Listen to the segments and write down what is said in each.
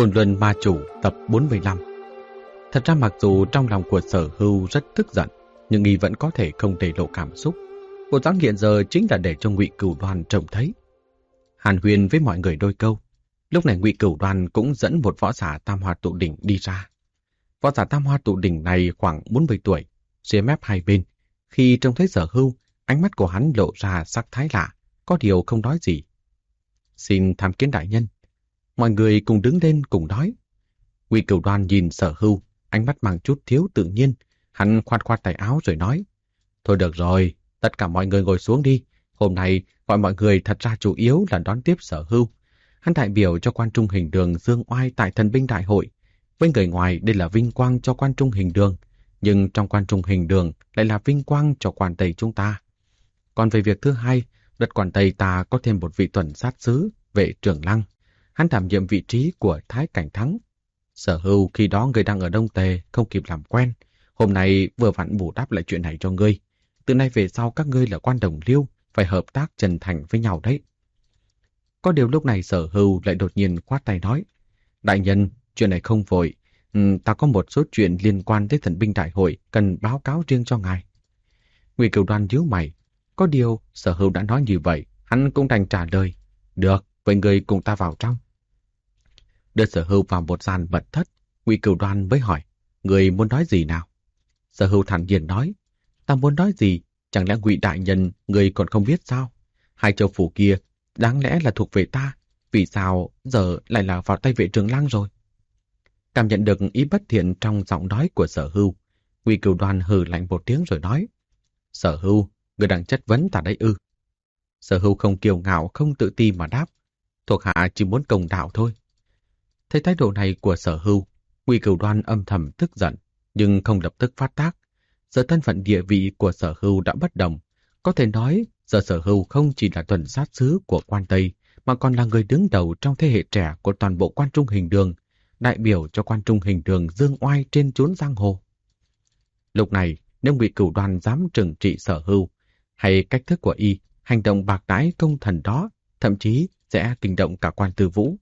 Côn Luân Ma Chủ tập 45. Thật ra mặc dù trong lòng của Sở Hưu rất tức giận, nhưng y vẫn có thể không để lộ cảm xúc. Bộ dáng hiện giờ chính là để cho Ngụy Cửu Đoan trông thấy. Hàn huyên với mọi người đôi câu. Lúc này Ngụy Cửu Đoan cũng dẫn một võ giả Tam Hoa Tụ Đỉnh đi ra. Võ giả Tam Hoa Tụ Đỉnh này khoảng 40 tuổi, ria mép hai bên. Khi trông thấy Sở Hưu, ánh mắt của hắn lộ ra sắc thái lạ, có điều không nói gì. Xin tham kiến đại nhân. Mọi người cùng đứng lên cùng nói. Ngụy Cửu Đoan nhìn Sở Hưu, ánh mắt mang chút thiếu tự nhiên. Hắn khoát khoát tay áo rồi nói. Thôi được rồi, tất cả mọi người ngồi xuống đi. Hôm nay gọi mọi người thật ra chủ yếu là đón tiếp Sở Hưu. Hắn đại biểu cho Quan Trung Hình Đường dương oai tại Thần binh đại hội. Với người ngoài đây là vinh quang cho Quan Trung Hình Đường, nhưng trong Quan Trung Hình Đường lại là vinh quang cho Quan Tây chúng ta. Còn về việc thứ hai, đất Quan Tây ta có thêm một vị tuần sát sứ, Vệ Trường Lăng. Hắn đảm nhiệm vị trí của Thái Cảnh Thắng. Sở Hưu khi đó người đang ở Đông Tề, không kịp làm quen. Hôm nay vừa vặn bù đắp lại chuyện này cho ngươi. Từ nay về sau các ngươi là quan đồng liêu, phải hợp tác chân thành với nhau đấy. Có điều lúc này Sở Hưu lại đột nhiên khoát tay nói. Đại nhân, chuyện này không vội. Ta có một số chuyện liên quan tới Thần binh đại hội cần báo cáo riêng cho ngài. Ngụy Cửu Đoan nhíu mày. Có điều Sở Hưu đã nói như vậy, hắn cũng đành trả lời. Được, vậy người cùng ta vào trong. Đưa Sở Hưu vào một gian mật thất, Ngụy Cửu Đoan mới hỏi, người muốn nói gì nào? Sở Hưu thản nhiên nói, ta muốn nói gì, chẳng lẽ Ngụy đại nhân người còn không biết sao? Hai châu phủ kia đáng lẽ là thuộc về ta, vì sao giờ lại là vào tay Vệ Trường Lăng rồi? Cảm nhận được ý bất thiện trong giọng nói của Sở Hưu, Ngụy Cửu Đoan hừ lạnh một tiếng rồi nói, Sở Hưu, người đang chất vấn ta đấy ư? Sở Hưu không kiêu ngạo không tự ti mà đáp, thuộc hạ chỉ muốn công đạo thôi. Thấy thái độ này của Sở Hưu, Ngụy Cửu Đoan âm thầm tức giận, nhưng không lập tức phát tác. Giờ thân phận địa vị của Sở Hưu đã bất đồng. Có thể nói, giờ Sở Hưu không chỉ là tuần sát sứ của Quan Tây, mà còn là người đứng đầu trong thế hệ trẻ của toàn bộ Quan Trung Hình Đường, đại biểu cho Quan Trung Hình Đường dương oai trên chốn giang hồ. Lúc này, nếu Ngụy Cửu Đoan dám trừng trị Sở Hưu, hay cách thức của y, hành động bạc đãi công thần đó, thậm chí sẽ kinh động cả Quan Tư Vũ.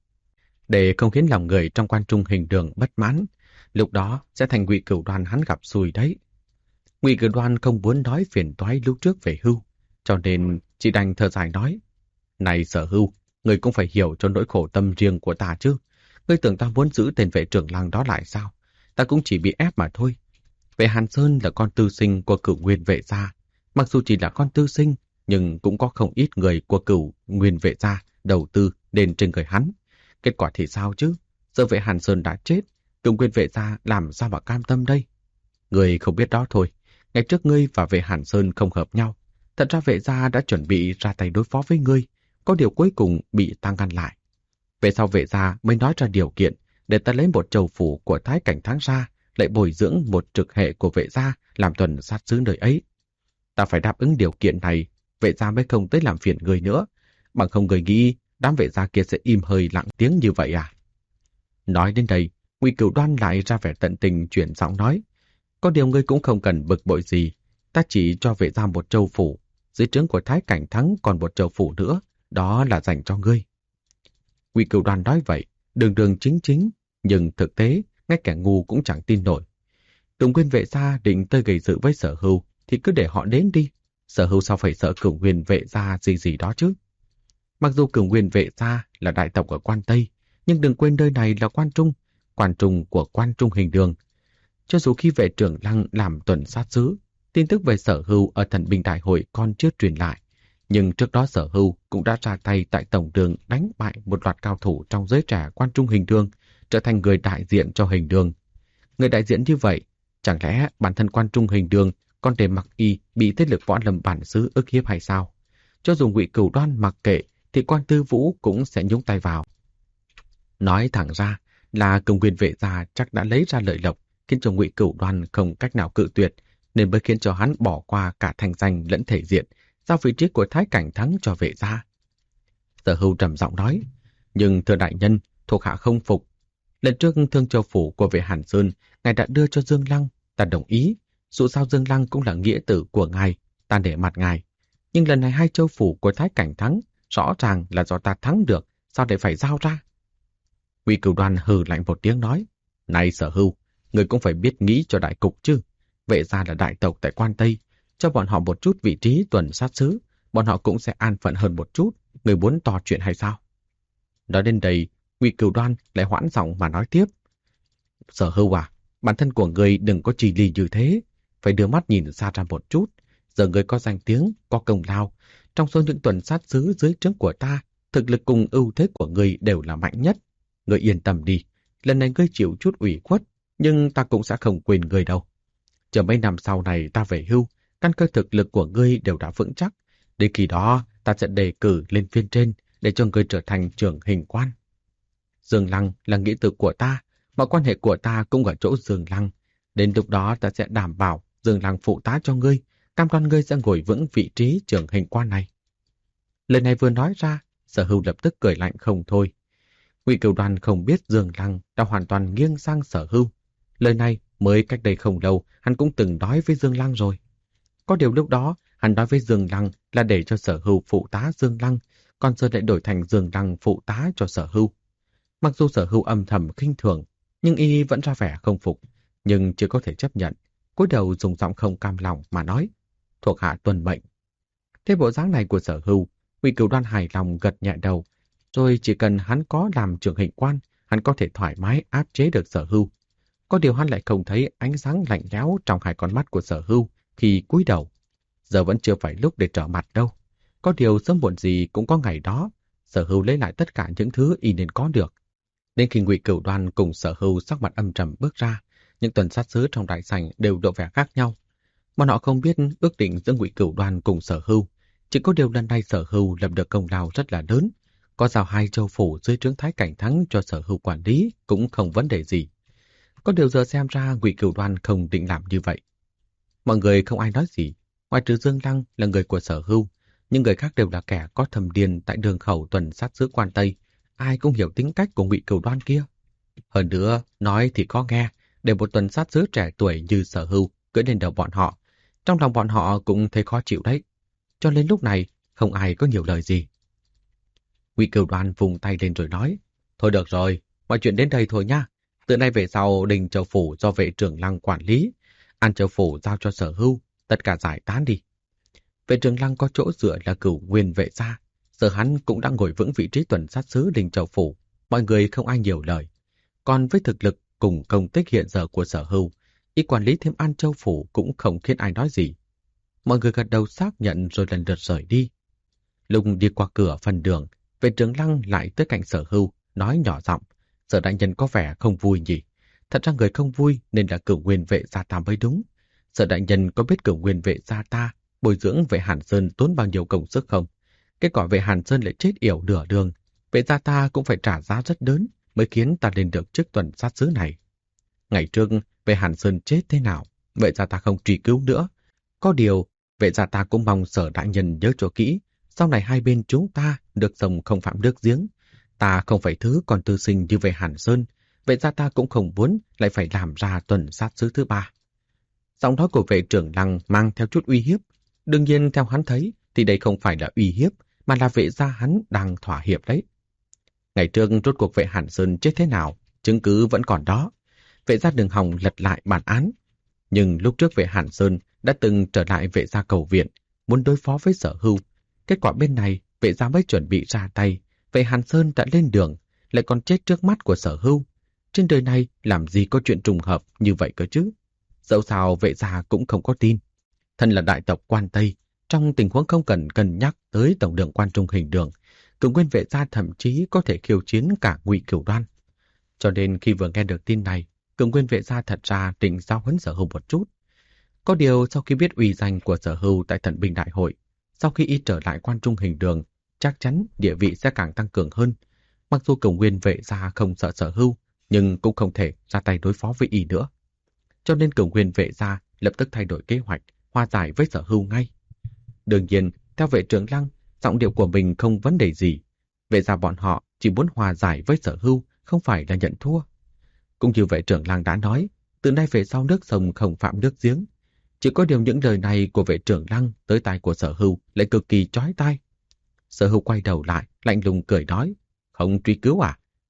Để không khiến lòng người trong Quan Trung Hình Đường bất mãn, lúc đó sẽ thành Ngụy Cửu Đoan hắn gặp xui đấy. Ngụy Cửu Đoan không muốn nói phiền toái lúc trước về Hưu, cho nên chỉ đành thở dài nói, này Sở Hưu, người cũng phải hiểu cho nỗi khổ tâm riêng của ta chứ. Ngươi tưởng ta muốn giữ tên Vệ Trường Lăng đó lại sao? Ta cũng chỉ bị ép mà thôi. Vệ Hàn Sơn là con tư sinh của Cửu Nguyên Vệ gia, mặc dù chỉ là con tư sinh, nhưng cũng có không ít người của Cửu Nguyên Vệ gia đầu tư lên trên người hắn. Kết quả thì sao chứ? Giờ Vệ Hàn Sơn đã chết, Cửu Nguyên Vệ gia làm sao mà cam tâm đây? Ngươi không biết đó thôi. Ngày trước ngươi và Vệ Hàn Sơn không hợp nhau. Thật ra Vệ gia đã chuẩn bị ra tay đối phó với ngươi, có điều cuối cùng bị ta ngăn lại. Về sau Vệ gia mới nói ra điều kiện để ta lấy một châu phủ của Thái Cảnh Thắng ra, lại bồi dưỡng một trực hệ của Vệ gia làm tuần sát sứ nơi ấy. Ta phải đáp ứng điều kiện này, Vệ gia mới không tới làm phiền ngươi nữa, bằng không người nghĩ đám Vệ gia kia sẽ im hơi lặng tiếng như vậy à? Nói đến đây, Ngụy Cửu Đoan lại ra vẻ tận tình chuyển giọng nói, có điều ngươi cũng không cần bực bội gì, ta chỉ cho Vệ gia một châu phủ, dưới trướng của Thái Cảnh Thắng còn một châu phủ nữa, đó là dành cho ngươi. Ngụy Cửu Đoan nói vậy, đường đường chính chính, nhưng thực tế, ngay kẻ ngu cũng chẳng tin nổi. Cửu Nguyên Vệ gia định tới gây sự với Sở Hưu, thì cứ để họ đến đi. Sở Hưu sao phải sợ Cửu Nguyên Vệ gia gì đó chứ? Mặc dù Cửu Nguyên Vệ gia là đại tộc ở Quan Tây, nhưng đừng quên nơi này là Quan Trung của Quan Trung Hình Đường. Cho dù khi Vệ Trường Lăng làm tuần sát sứ, tin tức về Sở Hưu ở Thần binh đại hội còn chưa truyền lại, nhưng trước đó Sở Hưu cũng đã ra tay tại tổng đường đánh bại một loạt cao thủ trong giới trẻ Quan Trung Hình Đường, trở thành người đại diện cho Hình Đường. Người đại diện như vậy, chẳng lẽ bản thân Quan Trung Hình Đường còn để mặc y bị thế lực võ lâm bản xứ ức hiếp hay sao? Cho dù Ngụy Cửu Đoan mặc kệ, thì Quan Tư Vũ cũng sẽ nhúng tay vào. Nói thẳng ra là Cửu Nguyên Vệ gia chắc đã lấy ra lợi lộc, khiến cho Ngụy Cửu Đoan không cách nào cự tuyệt, nên mới khiến cho hắn bỏ qua cả thành danh lẫn thể diện, giao vị trí của Thái Cảnh Thắng cho Vệ gia. Sở Hưu trầm giọng nói, nhưng thưa đại nhân, thuộc hạ không phục. Lần trước thương châu phủ của Vệ Hàn Sơn, ngài đã đưa cho Dương Lăng, ta đồng ý. Dù sao Dương Lăng cũng là nghĩa tử của ngài, ta để mặt ngài. Nhưng lần này hai châu phủ của Thái Cảnh Thắng, rõ ràng là do ta thắng được, sao để phải giao ra? Ngụy Cửu Đoan hừ lạnh một tiếng nói, này Sở Hưu, người cũng phải biết nghĩ cho đại cục chứ. Vệ gia là đại tộc tại Quan Tây, cho bọn họ một chút vị trí tuần sát sứ, bọn họ cũng sẽ an phận hơn một chút. Người muốn to chuyện hay sao? Nói đến đây, Ngụy Cửu Đoan lại hoãn giọng mà nói tiếp. Sở Hưu à, bản thân của người đừng có chỉ lì như thế, phải đưa mắt nhìn xa ra một chút. Giờ người có danh tiếng, có công lao, trong số những tuần sát sứ dưới trướng của ta, thực lực cùng ưu thế của người đều là mạnh nhất. Người yên tâm đi, lần này ngươi chịu chút ủy khuất, nhưng ta cũng sẽ không quên người đâu. Chờ mấy năm sau này ta về hưu, căn cơ thực lực của ngươi đều đã vững chắc. Đến khi đó, ta sẽ đề cử lên phiên trên để cho ngươi trở thành trưởng hình quan. Dương Lăng là nghĩa tử của ta, mọi quan hệ của ta cũng ở chỗ Dương Lăng. Đến lúc đó ta sẽ đảm bảo Dương Lăng phụ tá cho ngươi, cam đoan ngươi sẽ ngồi vững vị trí trưởng hình quan này. Lời này vừa nói ra, Sở Hưu lập tức cười lạnh không thôi. Ngụy Cửu Đoan không biết Dương Lăng đã hoàn toàn nghiêng sang Sở Hưu. Lời này mới cách đây không lâu, hắn cũng từng nói với Dương Lăng rồi. Có điều lúc đó, hắn nói với Dương Lăng là để cho Sở Hưu phụ tá Dương Lăng, còn giờ lại đổi thành Dương Lăng phụ tá cho Sở Hưu. Mặc dù Sở Hưu âm thầm khinh thường, nhưng y vẫn ra vẻ không phục, nhưng chưa có thể chấp nhận. Cúi đầu dùng giọng không cam lòng mà nói, thuộc hạ tuân mệnh. Thế bộ dáng này của Sở Hưu, Ngụy Cửu Đoan hài lòng gật nhẹ đầu, rồi chỉ cần hắn có làm trưởng hình quan, hắn có thể thoải mái áp chế được Sở Hưu. Có điều hắn lại không thấy ánh sáng lạnh lẽo trong hai con mắt của Sở Hưu khi cúi đầu. Giờ vẫn chưa phải lúc để trở mặt đâu. Có điều sớm muộn gì cũng có ngày đó, Sở Hưu lấy lại tất cả những thứ y nên có được. Đến khi Ngụy Cửu Đoan cùng Sở Hưu sắc mặt âm trầm bước ra, những tuần sát sứ trong đại sảnh đều lộ vẻ khác nhau. Bọn họ không biết ước định giữa Ngụy Cửu Đoan cùng Sở Hưu, chỉ có điều lần này Sở Hưu lập được công lao rất là lớn, có giao 2 châu phủ dưới trướng Thái Cảnh Thắng cho Sở Hưu quản lý cũng không vấn đề gì. Có điều giờ xem ra Ngụy Cửu Đoan không định làm như vậy. Mọi người không ai nói gì, ngoài trừ Dương Lăng là người của Sở Hưu, nhưng người khác đều là kẻ có thâm điền tại đường khẩu tuần sát sứ Quan Tây, ai cũng hiểu tính cách của Ngụy Cửu Đoan kia. Hơn nữa, nói thì có nghe, để một tuần sát sứ trẻ tuổi như Sở Hưu cưỡi lên đầu bọn họ, trong lòng bọn họ cũng thấy khó chịu đấy. Cho nên lúc này, không ai có nhiều lời gì. Ngụy Cửu Đoan vùng tay lên rồi nói, thôi được rồi, mọi chuyện đến đây thôi nha. Từ nay về sau Đình Châu Phủ do vệ trưởng Lăng quản lý, An Châu Phủ giao cho Sở Hưu, tất cả giải tán đi. Vệ trưởng Lăng có chỗ dựa là Cửu Nguyên vệ gia, giờ hắn cũng đang ngồi vững vị trí tuần sát sứ Đình Châu Phủ, mọi người không ai nhiều lời. Còn với thực lực cùng công tích hiện giờ của Sở Hưu, y quản lý thêm An Châu Phủ cũng không khiến ai nói gì. Mọi người gật đầu xác nhận rồi lần lượt rời đi. Lúc đi qua cửa phần đường, vệ trưởng Lăng lại tới cạnh Sở Hưu, nói nhỏ giọng, Sở đại nhân có vẻ không vui nhỉ? Thật ra người không vui nên là Cửu Nguyên vệ gia ta mới đúng. Sở đại nhân có biết Cửu Nguyên vệ gia ta bồi dưỡng vệ Hàn Sơn tốn bao nhiêu công sức không? Kết quả vệ Hàn Sơn lại chết yểu nửa đường, vệ gia ta cũng phải trả giá rất lớn mới khiến ta lên được chức tuần sát sứ này. Ngày trước vệ Hàn Sơn chết thế nào, vệ gia ta không truy cứu nữa. Có điều, vệ gia ta cũng mong Sở đại nhân nhớ cho kỹ, sau này hai bên chúng ta được sông không phạm nước giếng. Ta không phải thứ còn tư sinh như vệ Hàn Sơn, vệ gia ta cũng không muốn lại phải làm ra tuần sát sứ thứ 3. Giọng nói của vệ trưởng Lăng mang theo chút uy hiếp. Đương nhiên theo hắn thấy thì đây không phải là uy hiếp, mà là vệ gia hắn đang thỏa hiệp đấy. Ngày trước rốt cuộc vệ Hàn Sơn chết thế nào, chứng cứ vẫn còn đó. Vệ gia đừng hòng lật lại bản án. Nhưng lúc trước vệ Hàn Sơn đã từng trở lại vệ gia cầu viện, muốn đối phó với Sở Hưu. Kết quả bên này, vệ gia mới chuẩn bị ra tay, vệ Hàn Sơn đã lên đường, lại còn chết trước mắt của Sở Hưu. Trên đời này làm gì có chuyện trùng hợp như vậy cơ chứ? Dẫu sao vệ gia cũng không có tin. Thân là đại tộc Quan Tây, trong tình huống không cần cân nhắc tới tổng đường Quan Trung Hình Đường, Cửu Nguyên vệ gia thậm chí có thể khiêu chiến cả Ngụy Cửu Đoan. Cho nên khi vừa nghe được tin này, Cửu Nguyên vệ gia thật ra định giao huấn Sở Hưu một chút. Có điều sau khi biết uy danh của Sở Hưu tại Thần binh đại hội, sau khi y trở lại Quan Trung Hình Đường, chắc chắn địa vị sẽ càng tăng cường hơn. Mặc dù Cửu Nguyên vệ gia không sợ Sở Hưu, nhưng cũng không thể ra tay đối phó với y nữa. Cho nên Cửu Nguyên vệ gia lập tức thay đổi kế hoạch, hòa giải với Sở Hưu ngay. Đương nhiên, theo vệ trưởng Lăng, giọng điệu của mình không vấn đề gì. Vệ gia bọn họ chỉ muốn hòa giải với Sở Hưu, không phải là nhận thua. Cũng như vệ trưởng Lăng đã nói, từ nay về sau nước sông không phạm nước giếng. Chỉ có điều những lời này của vệ trưởng Lăng tới tai của Sở Hưu lại cực kỳ chói tai. Sở Hưu quay đầu lại, lạnh lùng cười nói, không truy cứu à?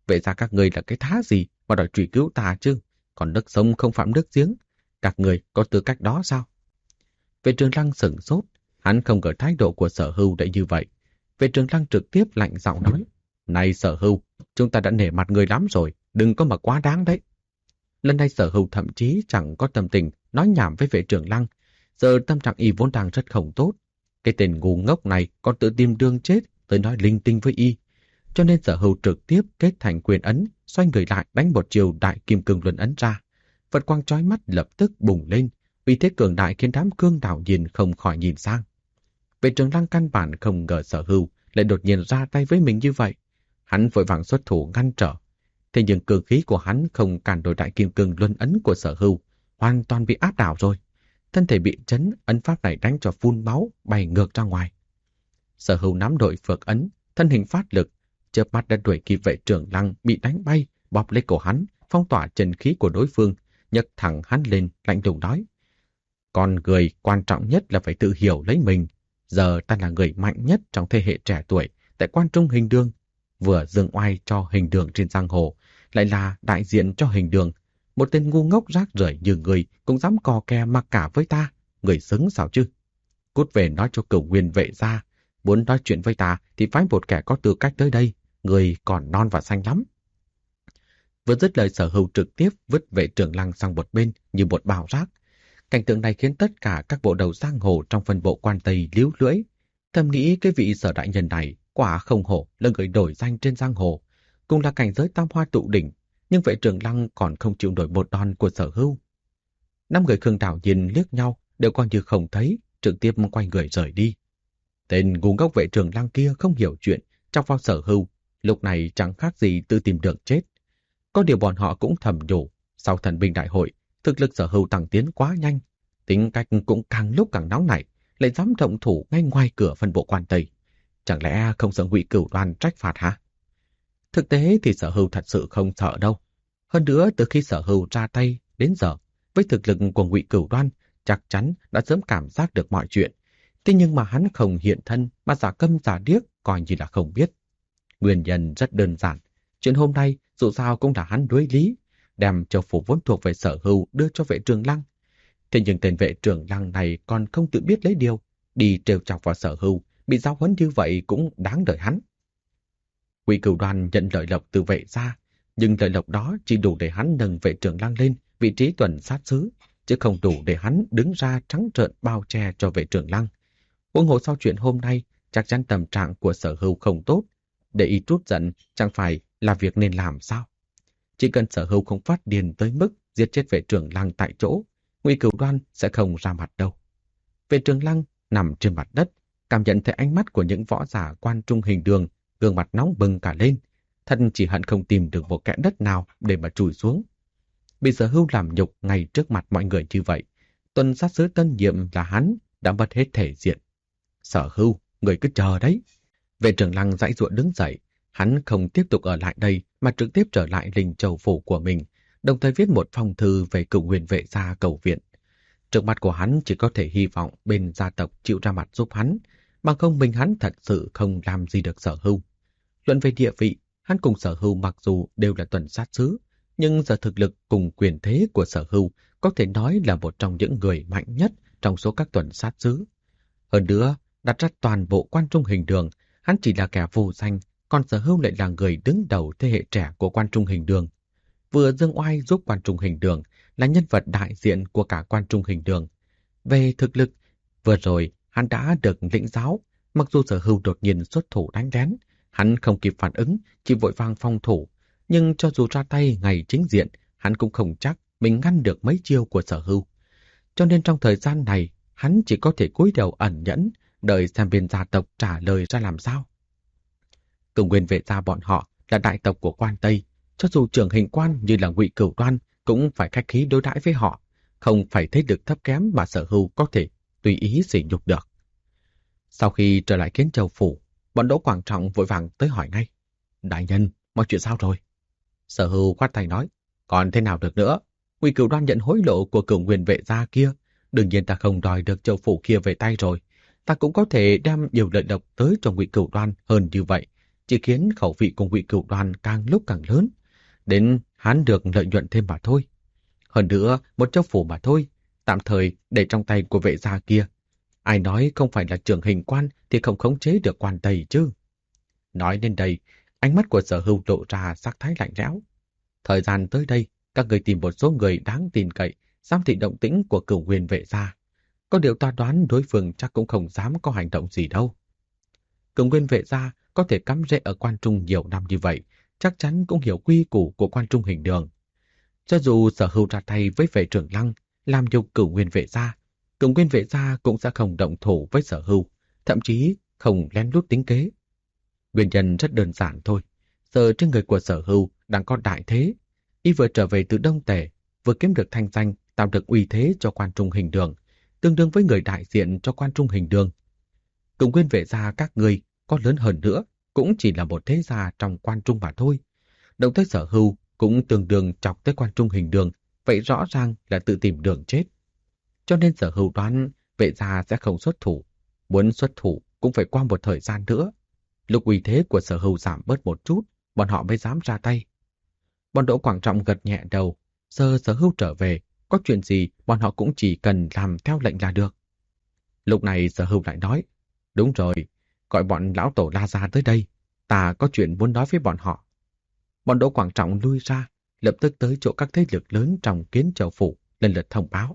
Vậy ra các người là cái thá gì mà đòi truy cứu ta chứ? Còn nước sông không phạm nước giếng. Các người có tư cách đó sao? Vệ Trường Lăng sửng sốt. Hắn không ngờ thái độ của Sở Hưu lại như vậy. Vệ Trường Lăng trực tiếp lạnh giọng nói: Này Sở Hưu, chúng ta đã nể mặt người lắm rồi, đừng có mà quá đáng đấy. Lần này Sở Hưu thậm chí chẳng có tâm tình nói nhảm với Vệ Trường Lăng. Giờ tâm trạng y vốn đang rất không tốt. Cái tên ngu ngốc này còn tự tìm đường chết tới nói linh tinh với y. Cho nên Sở Hưu trực tiếp kết thành quyền ấn, xoay người lại đánh một chiều đại kim cương luân ấn ra. Vật quang chói mắt lập tức bùng lên, uy thế cường đại khiến đám cương đảo nhìn không khỏi nhìn sang. Vệ Trường Lăng căn bản không ngờ Sở Hưu lại đột nhiên ra tay với mình như vậy. Hắn vội vàng xuất thủ ngăn trở. Thế nhưng cường khí của hắn không cản nổi đại kim cương luân ấn của Sở Hưu, hoàn toàn bị áp đảo rồi. Thân thể bị chấn, ấn pháp này đánh cho phun máu, bay ngược ra ngoài. Sở Hưu nắm đội phược ấn, thân hình phát lực, chớp mắt đã đuổi kịp Vệ Trường Lăng bị đánh bay, bóp lấy cổ hắn, phong tỏa chân khí của đối phương, nhấc thẳng hắn lên, lạnh lùng nói: Con người quan trọng nhất là phải tự hiểu lấy mình. Giờ ta là người mạnh nhất trong thế hệ trẻ tuổi tại Quan Trung Hình Đường, vừa dương oai cho Hình Đường trên giang hồ, lại là đại diện cho Hình Đường. Một tên ngu ngốc rác rưởi như người cũng dám cò kè mặc cả với ta, người xứng sao chứ? Cút về nói cho Cửu Nguyên Vệ gia, muốn nói chuyện với ta thì phái một kẻ có tư cách tới đây, người còn non và xanh lắm. Vừa dứt lời, Sở Hưu trực tiếp vứt Vệ Trường Lăng sang một bên như một bào rác. Cảnh tượng này khiến tất cả các bộ đầu giang hồ trong phân bộ Quan Tây líu lưỡi, thầm nghĩ cái vị Sở đại nhân này quả không hổ là người đổi danh trên giang hồ, cùng là cảnh giới tam hoa tụ đỉnh, nhưng Vệ Trường Lăng còn không chịu nổi một đòn của Sở Hưu. 5 người Khương Đảo nhìn liếc nhau, đều coi như không thấy, trực tiếp quay người rời đi. Tên ngu ngốc Vệ Trường Lăng kia không hiểu chuyện, trong vào Sở Hưu, lúc này chẳng khác gì tự tìm đường chết. Có điều bọn họ cũng thầm nhủ, sau thần binh đại hội, thực lực Sở Hưu tăng tiến quá nhanh, tính cách cũng càng lúc càng nóng nảy, lại dám động thủ ngay ngoài cửa phân bộ Quan Tây. Chẳng lẽ không sợ Ngụy Cửu Đoan trách phạt hả? Thực tế thì Sở Hưu thật sự không sợ đâu. Hơn nữa, từ khi Sở Hưu ra tay đến giờ, với thực lực của Ngụy Cửu Đoan, chắc chắn đã sớm cảm giác được mọi chuyện. Thế nhưng mà hắn không hiện thân mà giả câm giả điếc, coi như là không biết. Nguyên nhân rất đơn giản. Chuyện hôm nay dù sao cũng là hắn đối lý, đem châu phủ vốn thuộc về Sở Hưu đưa cho Vệ Trường Lăng. Thế nhưng tên Vệ Trường Lăng này còn không tự biết lấy điều, đi trêu chọc vào Sở Hưu, bị giáo huấn như vậy cũng đáng đợi hắn. Ngụy Cửu Đoan nhận lợi lộc từ Vệ gia, nhưng lợi lộc đó chỉ đủ để hắn nâng Vệ Trường Lăng lên vị trí tuần sát sứ, chứ không đủ để hắn đứng ra trắng trợn bao che cho Vệ Trường Lăng. Huống hồ sau chuyện hôm nay, chắc chắn tâm trạng của Sở Hưu không tốt, để y trút giận chẳng phải là việc nên làm sao? Chỉ cần Sở Hưu không phát điên tới mức giết chết Vệ Trường Lăng tại chỗ, Ngụy Cửu Đoan sẽ không ra mặt đâu. Vệ Trường Lăng nằm trên mặt đất, cảm nhận thấy ánh mắt của những võ giả Quan Trung Hình Đường, gương mặt nóng bừng cả lên, thân chỉ hận không tìm được một kẽ đất nào để mà chùi xuống. Bị Sở Hưu làm nhục ngay trước mặt mọi người như vậy, tuần sát sứ tân nhiệm là hắn đã mất hết thể diện. Sở Hưu, người cứ chờ đấy. Vệ Trường Lăng giãy giụa đứng dậy, hắn không tiếp tục ở lại đây mà trực tiếp trở lại Linh Châu phủ của mình, đồng thời viết một phong thư về Cửu Nguyên Vệ gia cầu viện. Trước mặt của hắn chỉ có thể hy vọng bên gia tộc chịu ra mặt giúp hắn, bằng không mình hắn thật sự không làm gì được Sở Hưu. Luận về địa vị, hắn cùng Sở Hưu mặc dù đều là tuần sát sứ, nhưng giờ thực lực cùng quyền thế của Sở Hưu có thể nói là một trong những người mạnh nhất trong số các tuần sát sứ. Hơn nữa, đặt ra toàn bộ Quan Trung Hình Đường, hắn chỉ là kẻ vô danh, còn Sở Hưu lại là người đứng đầu thế hệ trẻ của Quan Trung Hình Đường. Vừa dương oai giúp Quan Trung Hình Đường, là nhân vật đại diện của cả Quan Trung Hình Đường. Về thực lực, vừa rồi hắn đã được lĩnh giáo, mặc dù Sở Hưu đột nhiên xuất thủ đánh lén, hắn không kịp phản ứng, chỉ vội vàng phòng thủ, nhưng cho dù ra tay ngày chính diện, hắn cũng không chắc mình ngăn được mấy chiêu của Sở Hưu. Cho nên trong thời gian này, hắn chỉ có thể cúi đầu ẩn nhẫn, đợi xem bên gia tộc trả lời ra làm sao. Cửu Nguyên Vệ gia bọn họ là đại tộc của Quan Tây, cho dù trưởng hình quan như là Ngụy Cửu Đoan cũng phải khách khí đối đãi với họ, không phải thế lực thấp kém mà Sở Hưu có thể tùy ý sỉ nhục được. Sau khi trở lại Kiến Châu phủ, bọn Đỗ Quảng Trọng vội vàng tới hỏi ngay: Đại nhân, mọi chuyện sao rồi? Sở Hưu khoát tay nói: Còn thế nào được nữa? Ngụy Cửu Đoan nhận hối lộ của Cửu Nguyên Vệ gia kia, đương nhiên ta không đòi được châu phủ kia về tay rồi. Ta cũng có thể đem nhiều lợi lộc tới cho Ngụy Cửu Đoan hơn như vậy, chỉ khiến khẩu vị của Ngụy Cửu Đoan càng lúc càng lớn, đến hắn được lợi nhuận thêm mà thôi. Hơn nữa, một châu phủ mà thôi, tạm thời để trong tay của vệ gia kia. Ai nói không phải là trưởng hình quan thì không khống chế được quan Tây chứ. Nói đến đây, ánh mắt của Sở Hưu lộ ra sắc thái lạnh lẽo. Thời gian tới đây, các người tìm một số người đáng tin cậy, giám thị động tĩnh của Cửu Huyền vệ gia. Có điều ta đoán đối phương chắc cũng không dám có hành động gì đâu. Cửu Huyền vệ gia có thể cắm rễ ở quan trung nhiều năm như vậy, chắc chắn cũng hiểu quy củ của quan trung hình đường. Cho dù Sở Hưu ra tay với vệ trưởng Lăng, làm nhục Cửu Huyền vệ gia, Cửu Huyền vệ gia cũng sẽ không động thủ với Sở Hưu, thậm chí không lén lút tính kế. Nguyên nhân rất đơn giản thôi. Giờ trên người của Sở Hưu đang có đại thế. Y vừa trở về từ Đông Tề, vừa kiếm được thanh danh, tạo được uy thế cho quan trung hình đường, tương đương với người đại diện cho quan trung hình đường. Cửu Huyền vệ gia các ngươi có lớn hơn nữa, cũng chỉ là một thế gia trong quan trung mà thôi. Động tới Sở Hưu cũng tương đương chọc tới quan trung hình đường, vậy rõ ràng là tự tìm đường chết. Cho nên Sở Hưu đoán vệ gia sẽ không xuất thủ. Muốn xuất thủ cũng phải qua một thời gian nữa. Lúc uy thế của Sở Hưu giảm bớt một chút, bọn họ mới dám ra tay. Bọn Đỗ Quảng Trọng gật nhẹ đầu. Giờ Sở Hưu trở về, có chuyện gì bọn họ cũng chỉ cần làm theo lệnh là được. Lúc này Sở Hưu lại nói, đúng rồi, gọi bọn lão tổ La Gia tới đây, ta có chuyện muốn nói với bọn họ. Bọn Đỗ Quảng Trọng lui ra, lập tức tới chỗ các thế lực lớn trong Kiến Châu Phủ, lần lượt thông báo.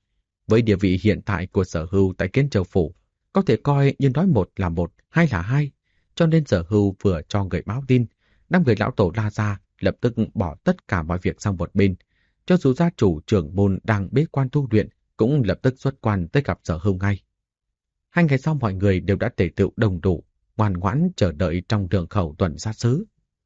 Với địa vị hiện tại của Sở Hưu tại Kiến Châu Phủ, có thể coi như nói một là một, hai là hai, cho nên Sở Hưu vừa cho người báo tin, 5 người lão tổ La Gia lập tức bỏ tất cả mọi việc sang một bên. Cho dù gia chủ trưởng môn đang bế quan tu luyện, cũng lập tức xuất quan tới gặp Sở Hưu ngay. 2 ngày sau mọi người đều đã tề tựu đồng đủ, ngoan ngoãn chờ đợi trong đường khẩu tuần sát sứ.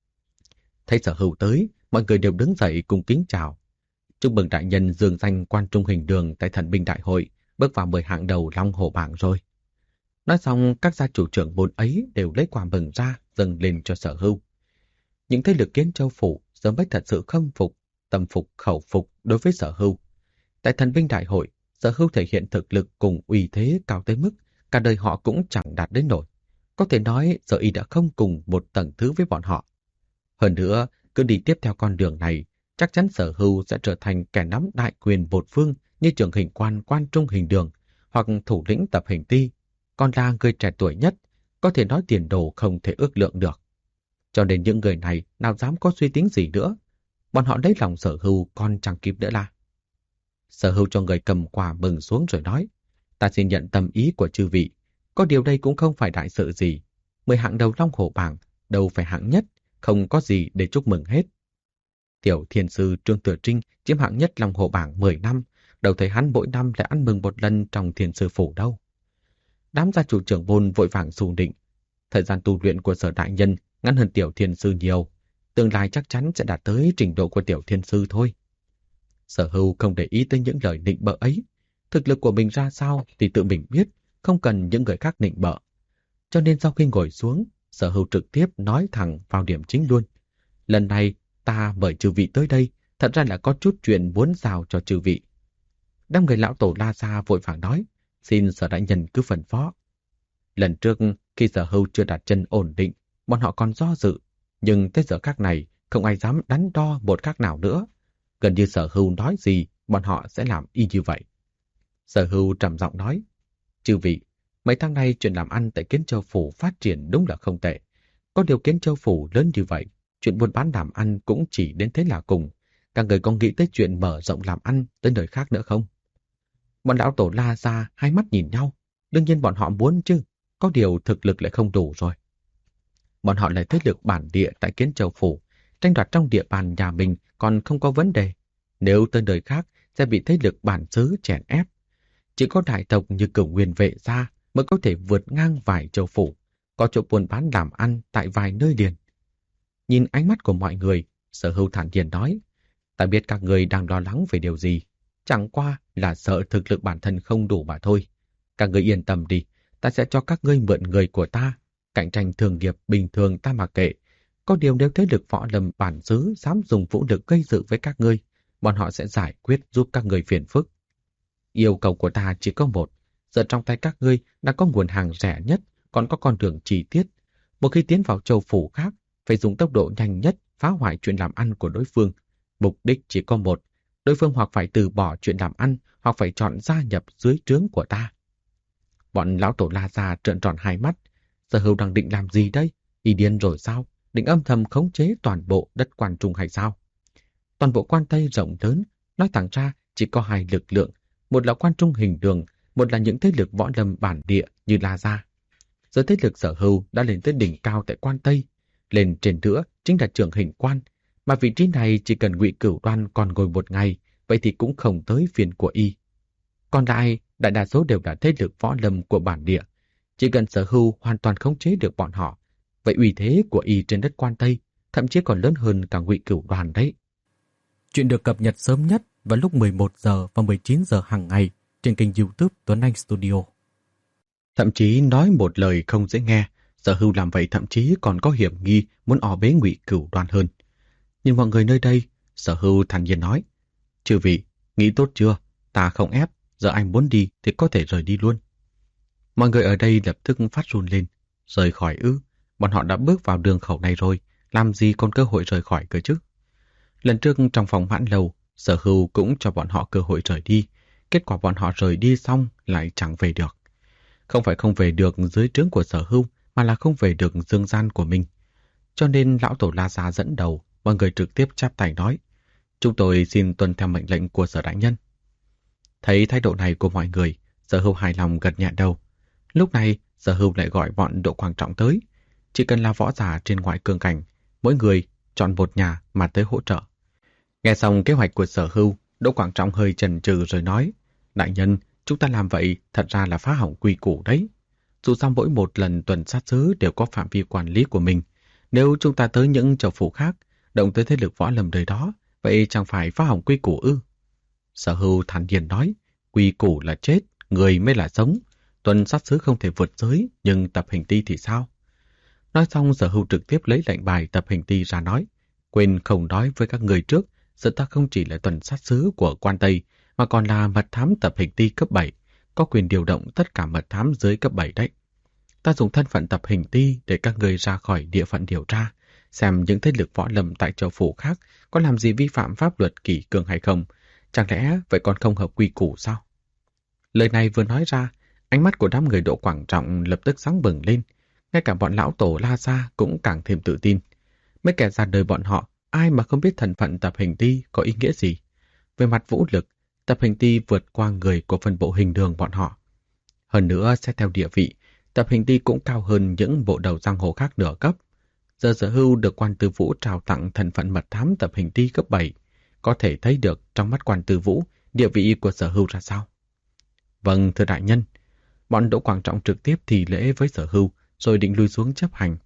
Thấy Sở Hưu tới, mọi người đều đứng dậy cùng kính chào. Chúc mừng đại nhân dương danh quan trung hình đường tại Thần binh đại hội, bước vào 10 hạng đầu Long Hổ bảng rồi. Nói xong, các gia chủ trưởng môn ấy đều lấy quà mừng ra dâng lên cho Sở Hưu. Những thế lực Kiến Châu Phủ sớm mới thật sự khâm phục, tâm phục khẩu phục đối với Sở Hưu. Tại Thần binh đại hội, Sở Hưu thể hiện thực lực cùng uy thế cao tới mức cả đời họ cũng chẳng đạt đến nổi. Có thể nói Sở Y đã không cùng một tầng thứ với bọn họ. Hơn nữa, cứ đi tiếp theo con đường này, chắc chắn Sở Hưu sẽ trở thành kẻ nắm đại quyền một phương như trưởng hình quan quan trung hình đường hoặc thủ lĩnh tập hình ti, còn là người trẻ tuổi nhất, có thể nói tiền đồ không thể ước lượng được. Cho nên những người này nào dám có suy tính gì nữa, bọn họ lấy lòng Sở Hưu còn chẳng kịp nữa là. Sở Hưu cho người cầm quà mừng xuống rồi nói, ta xin nhận tâm ý của chư vị, có điều đây cũng không phải đại sự gì. 10 hạng đầu Long Hổ bảng, đâu phải hạng nhất, không có gì để chúc mừng hết. Tiểu thiền sư Trương Thừa Trinh chiếm hạng nhất Long Hổ bảng 10 năm, đâu thấy hắn mỗi năm lại ăn mừng một lần trong thiền sư phủ đâu. Đám gia chủ trưởng môn vội vàng xù định, thời gian tu luyện của Sở đại nhân ngắn hơn Tiểu thiền sư nhiều, tương lai chắc chắn sẽ đạt tới trình độ của Tiểu thiền sư thôi. Sở Hưu không để ý tới những lời nịnh bợ ấy, thực lực của mình ra sao thì tự mình biết, không cần những người khác nịnh bợ. Cho nên sau khi ngồi xuống, Sở Hưu trực tiếp nói thẳng vào điểm chính luôn. Lần này ta mời chư vị tới đây, thật ra là có chút chuyện muốn giao cho chư vị. Đám người lão tổ La Gia vội vàng nói, xin Sở đại nhân cứ phân phó. Lần trước khi Sở Hưu chưa đặt chân ổn định, bọn họ còn do dự, nhưng tới giờ khác này không ai dám đắn đo một khác nào nữa. Gần như Sở Hưu nói gì, bọn họ sẽ làm y như vậy. Sở Hưu trầm giọng nói, chư vị, mấy tháng nay chuyện làm ăn tại Kiến Châu Phủ phát triển đúng là không tệ. Có điều Kiến Châu Phủ lớn như vậy, chuyện buôn bán làm ăn cũng chỉ đến thế là cùng. Các người có nghĩ tới chuyện mở rộng làm ăn tới nơi khác nữa không? Bọn lão tổ La Gia hai mắt nhìn nhau. Đương nhiên bọn họ muốn chứ, có điều thực lực lại không đủ rồi. Bọn họ là thế lực bản địa tại Kiến Châu Phủ, tranh đoạt trong địa bàn nhà mình còn không có vấn đề. Nếu tới nơi khác sẽ bị thế lực bản xứ chèn ép. Chỉ có đại tộc như Cửu Nguyên vệ gia mới có thể vượt ngang vài châu phủ, có chỗ buôn bán làm ăn tại vài nơi liền. Nhìn ánh mắt của mọi người, Sở Hưu thản nhiên nói, ta biết các người đang lo lắng về điều gì, chẳng qua là sợ thực lực bản thân không đủ mà thôi. Các người yên tâm đi, ta sẽ cho các ngươi mượn người của ta, cạnh tranh thường nghiệp bình thường ta mặc kệ. Có điều nếu thế lực võ lâm bản xứ dám dùng vũ lực gây sự với các ngươi, bọn họ sẽ giải quyết giúp các người phiền phức. Yêu cầu của ta chỉ có một, giờ trong tay các ngươi đã có nguồn hàng rẻ nhất, còn có con đường chi tiết. Một khi tiến vào châu phủ khác, phải dùng tốc độ nhanh nhất phá hoại chuyện làm ăn của đối phương. Mục đích chỉ có một, đối phương hoặc phải từ bỏ chuyện làm ăn, hoặc phải chọn gia nhập dưới trướng của ta. Bọn lão tổ La Gia trợn tròn hai mắt. Sở Hưu đang định làm gì đây? Y điên rồi sao? Định âm thầm khống chế toàn bộ đất Quan Trung hay sao? Toàn bộ Quan Tây rộng lớn, nói thẳng ra chỉ có hai lực lượng. Một là Quan Trung Hình Đường, một là những thế lực võ lâm bản địa như La Gia. Giờ thế lực Sở Hưu đã lên tới đỉnh cao tại Quan Tây. Lên trên nữa chính là Trưởng Hình Quan. Mà vị trí này chỉ cần Ngụy Cửu Đoan còn ngồi một ngày, vậy thì cũng không tới phiên của y. Còn lại, đại đa số đều là thế lực võ lâm của bản địa. Chỉ cần Sở Hưu hoàn toàn khống chế được bọn họ, vậy uy thế của y trên đất Quan Tây thậm chí còn lớn hơn cả Ngụy Cửu Đoan đấy. Chuyện được cập nhật sớm nhất vào lúc 11 giờ và 19 giờ hàng ngày trên kênh YouTube Tuấn Anh Studio. Thậm chí nói một lời không dễ nghe, Sở Hưu làm vậy thậm chí còn có hiểm nghi muốn o bế Ngụy Cửu Đoan hơn. Nhưng mọi người nơi đây, Sở Hưu thản nhiên nói: "Chư vị, nghĩ tốt chưa? Ta không ép, giờ anh muốn đi thì có thể rời đi luôn." Mọi người ở đây lập tức phát run lên. Rời khỏi ư? Bọn họ đã bước vào đường khẩu này rồi, làm gì còn cơ hội rời khỏi cơ chứ? Lần trước trong phòng Mãn Lầu, Sở Hưu cũng cho bọn họ cơ hội rời đi. Kết quả bọn họ rời đi xong lại chẳng về được. Không phải không về được dưới trướng của Sở Hưu, mà là không về được dương gian của mình. Cho nên lão tổ La Gia dẫn đầu, mọi người trực tiếp chắp tay nói: "Chúng tôi xin tuân theo mệnh lệnh của Sở đại nhân." Thấy thái độ này của mọi người, Sở Hưu hài lòng gật nhẹ đầu. Lúc này, Sở Hưu lại gọi bọn Đỗ Quang Trọng tới. Chỉ cần là võ giả trên ngoại cương cảnh, mỗi người chọn một nhà mà tới hỗ trợ. Nghe xong kế hoạch của Sở Hưu, Đỗ Quang Trọng hơi chần chừ rồi nói: "Đại nhân, chúng ta làm vậy thật ra là phá hỏng quy củ đấy. Dù sao mỗi một lần tuần sát sứ đều có phạm vi quản lý của mình. Nếu chúng ta tới những châu phủ khác, động tới thế lực võ lâm đời đó, vậy chẳng phải phá hỏng quy củ ư?" Sở Hưu thản nhiên nói: "Quy củ là chết, người mới là sống. Tuần sát sứ không thể vượt giới, nhưng tập hình ti thì sao?" Nói xong, Sở Hưu trực tiếp lấy lệnh bài tập hình ti ra nói: "Quên không nói với các người trước, giờ ta không chỉ là tuần sát sứ của Quan Tây, mà còn là mật thám tập hình ti cấp 7, có quyền điều động tất cả mật thám dưới cấp 7 đấy. Ta dùng thân phận tập hình ti để các người ra khỏi địa phận điều tra, xem những thế lực võ lâm tại châu phủ khác có làm gì vi phạm pháp luật kỷ cương hay không. Chẳng lẽ vậy còn không hợp quy củ sao?" Lời này vừa nói ra, ánh mắt của đám người Đỗ Quảng Trọng lập tức sáng bừng lên. Ngay cả bọn lão tổ La Gia cũng càng thêm tự tin. Mấy kẻ ra đời bọn họ, ai mà không biết thân phận tập hình ti có ý nghĩa gì. Về mặt vũ lực, tập hình ti vượt qua người của phân bộ Hình Đường bọn họ. Hơn nữa, xét theo địa vị, tập hình ti cũng cao hơn những bộ đầu giang hồ khác nửa cấp. Giờ Sở Hưu được Quan Tư Vũ trao tặng thân phận mật thám tập hình ti cấp 7. Có thể thấy được trong mắt Quan Tư Vũ, địa vị của Sở Hưu ra sao. "Vâng, thưa đại nhân." Bọn Đỗ Quang Trọng trực tiếp thi lễ với Sở Hưu, rồi định lui xuống chấp hành.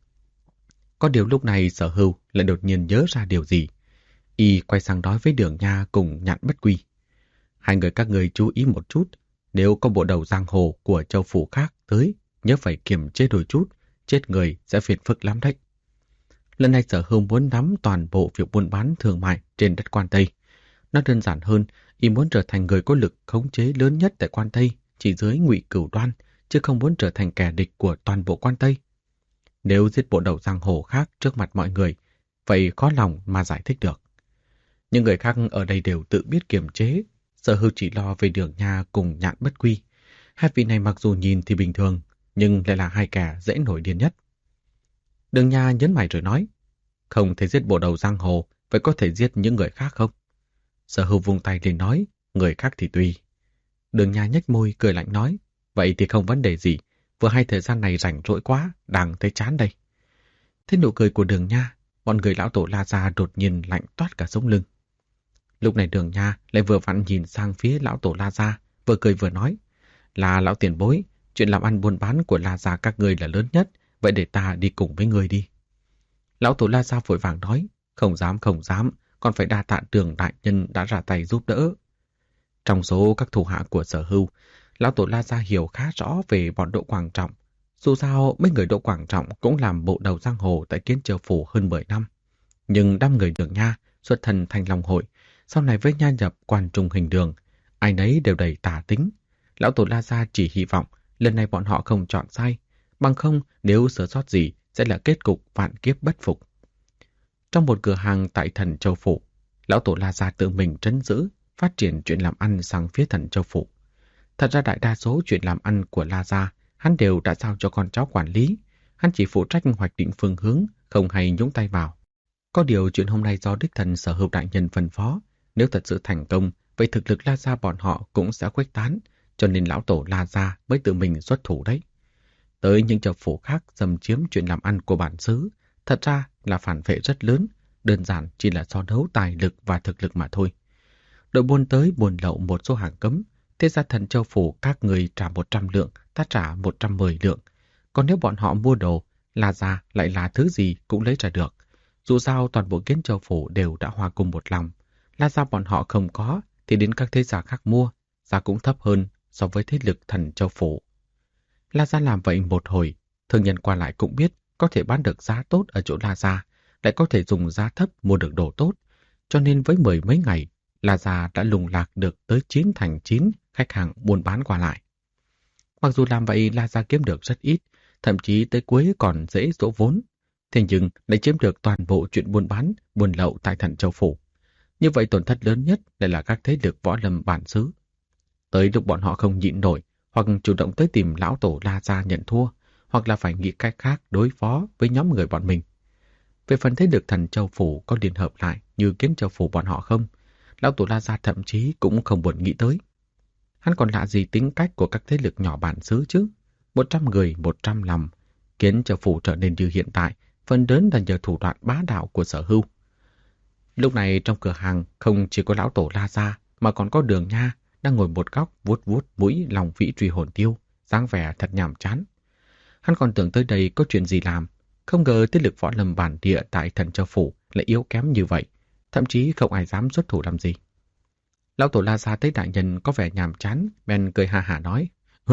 Có điều lúc này Sở Hưu lại đột nhiên nhớ ra điều gì. Y quay sang nói với Đường Nha cùng Nhạn Bất Quy: "Hai người các người chú ý một chút, nếu có bộ đầu giang hồ của châu phủ khác tới, nhớ phải kiềm chế đôi chút, chết người sẽ phiền phức lắm đấy." Lần này Sở Hưu muốn nắm toàn bộ việc buôn bán thương mại trên đất Quan Tây. Nó đơn giản hơn, y muốn trở thành người có lực khống chế lớn nhất tại Quan Tây, chỉ dưới Ngụy Cửu Đoan, chứ không muốn trở thành kẻ địch của toàn bộ Quan Tây. Nếu giết bộ đầu giang hồ khác trước mặt mọi người, vậy khó lòng mà giải thích được. Những người khác ở đây đều tự biết kiềm chế, Sở Hưu chỉ lo về Đường Nha cùng Nhạn Bất Quy. Hai vị này mặc dù nhìn thì bình thường, nhưng lại là hai kẻ dễ nổi điên nhất. Đường Nha nhấn mày rồi nói: "Không thể giết bộ đầu giang hồ, vậy có thể giết những người khác không?" Sở Hưu vung tay lên nói: "Người khác thì tùy." Đường Nha nhếch môi cười lạnh nói: "Vậy thì không vấn đề gì, vừa hay thời gian này rảnh rỗi quá, đang thấy chán đây." Thế nụ cười của Đường Nha, bọn người lão tổ La Gia đột nhiên lạnh toát cả sống lưng. Lúc này Đường Nha lại vừa vặn nhìn sang phía lão tổ La Gia, vừa cười vừa nói: "Là lão tiền bối, chuyện làm ăn buôn bán của La Gia các ngươi là lớn nhất, vậy để ta đi cùng với ngươi đi." Lão tổ La Gia vội vàng nói: không dám, còn phải đa tạ Đường đại nhân đã ra tay giúp đỡ." Trong số các thủ hạ của Sở Hưu, lão tổ La Gia hiểu khá rõ về bọn Đỗ Quang Trọng. Dù sao, mấy người Đỗ Quang Trọng cũng làm bộ đầu giang hồ tại Kiến Châu Phủ hơn 10 năm. Nhưng đám người Đường Nha, xuất thân Thanh Long Hội, sau này với nha nhập Quan Trung Hình Đường, ai nấy đều đầy tà tính. Lão tổ La Gia chỉ hy vọng lần này bọn họ không chọn sai, bằng không nếu sơ sót gì sẽ là kết cục vạn kiếp bất phục. Trong một cửa hàng tại Thần Châu Phủ, lão tổ La Gia tự mình trấn giữ, phát triển chuyện làm ăn sang phía Thần Châu Phủ. Thật ra đại đa số chuyện làm ăn của La Gia, hắn đều đã giao cho con cháu quản lý. Hắn chỉ phụ trách hoạch định phương hướng, không hay nhúng tay vào. Có điều chuyện hôm nay do đích thần Sở Hữu đại nhân phân phó, nếu thật sự thành công, vậy thực lực La Gia bọn họ cũng sẽ khuếch tán, cho nên lão tổ La Gia mới tự mình xuất thủ đấy. Tới những châu phủ khác xâm chiếm chuyện làm ăn của bản xứ, thật ra là phản vệ rất lớn, đơn giản chỉ là so đấu tài lực và thực lực mà thôi. Đội buôn tới buôn lậu một số hàng cấm, thế ra Thần Châu Phủ các người trả 100 lượng, ta trả 110 lượng. Còn nếu bọn họ mua đồ, La Gia lại là thứ gì cũng lấy ra được. Dù sao toàn bộ Kiến Châu Phủ đều đã hòa cùng một lòng. La Gia bọn họ không có, thì đến các thế gia khác mua, giá cũng thấp hơn so với thế lực Thần Châu Phủ. La Gia làm vậy một hồi, thương nhân qua lại cũng biết có thể bán được giá tốt ở chỗ La Gia, lại có thể dùng giá thấp mua được đồ tốt. Cho nên với 10 mấy ngày, La Gia đã lùng lạc được tới 9 thành 9 khách hàng buôn bán qua lại. Mặc dù làm vậy La Gia kiếm được rất ít, thậm chí tới cuối còn dễ dỗ vốn. Thế nhưng lại chiếm được toàn bộ chuyện buôn bán, buôn lậu tại Thần Châu Phủ. Như vậy tổn thất lớn nhất lại là các thế lực võ lâm bản xứ. Tới lúc bọn họ không nhịn nổi, hoặc chủ động tới tìm lão tổ La Gia nhận thua, hoặc là phải nghĩ cách khác đối phó với nhóm người bọn mình. Về phần thế lực Thần Châu Phủ có liên hợp lại như Kiến Châu Phủ bọn họ không, lão tổ La Gia thậm chí cũng không buồn nghĩ tới. Hắn còn lạ gì tính cách của các thế lực nhỏ bản xứ chứ? 100 người, 100 lòng. Kiến Châu Phủ trở nên như hiện tại, phần lớn là nhờ thủ đoạn bá đạo của Sở Hưu. Lúc này trong cửa hàng không chỉ có lão tổ La Gia mà còn có Đường Nha đang ngồi một góc vuốt vuốt mũi lòng vĩ truy hồn tiêu, dáng vẻ thật nhàm chán. Hắn còn tưởng tới đây có chuyện gì làm, không ngờ thế lực võ lâm bản địa tại Thần Châu Phủ lại yếu kém như vậy, thậm chí không ai dám xuất thủ làm gì. Lão tổ La Gia thấy đại nhân có vẻ nhàm chán, bèn cười ha hả nói: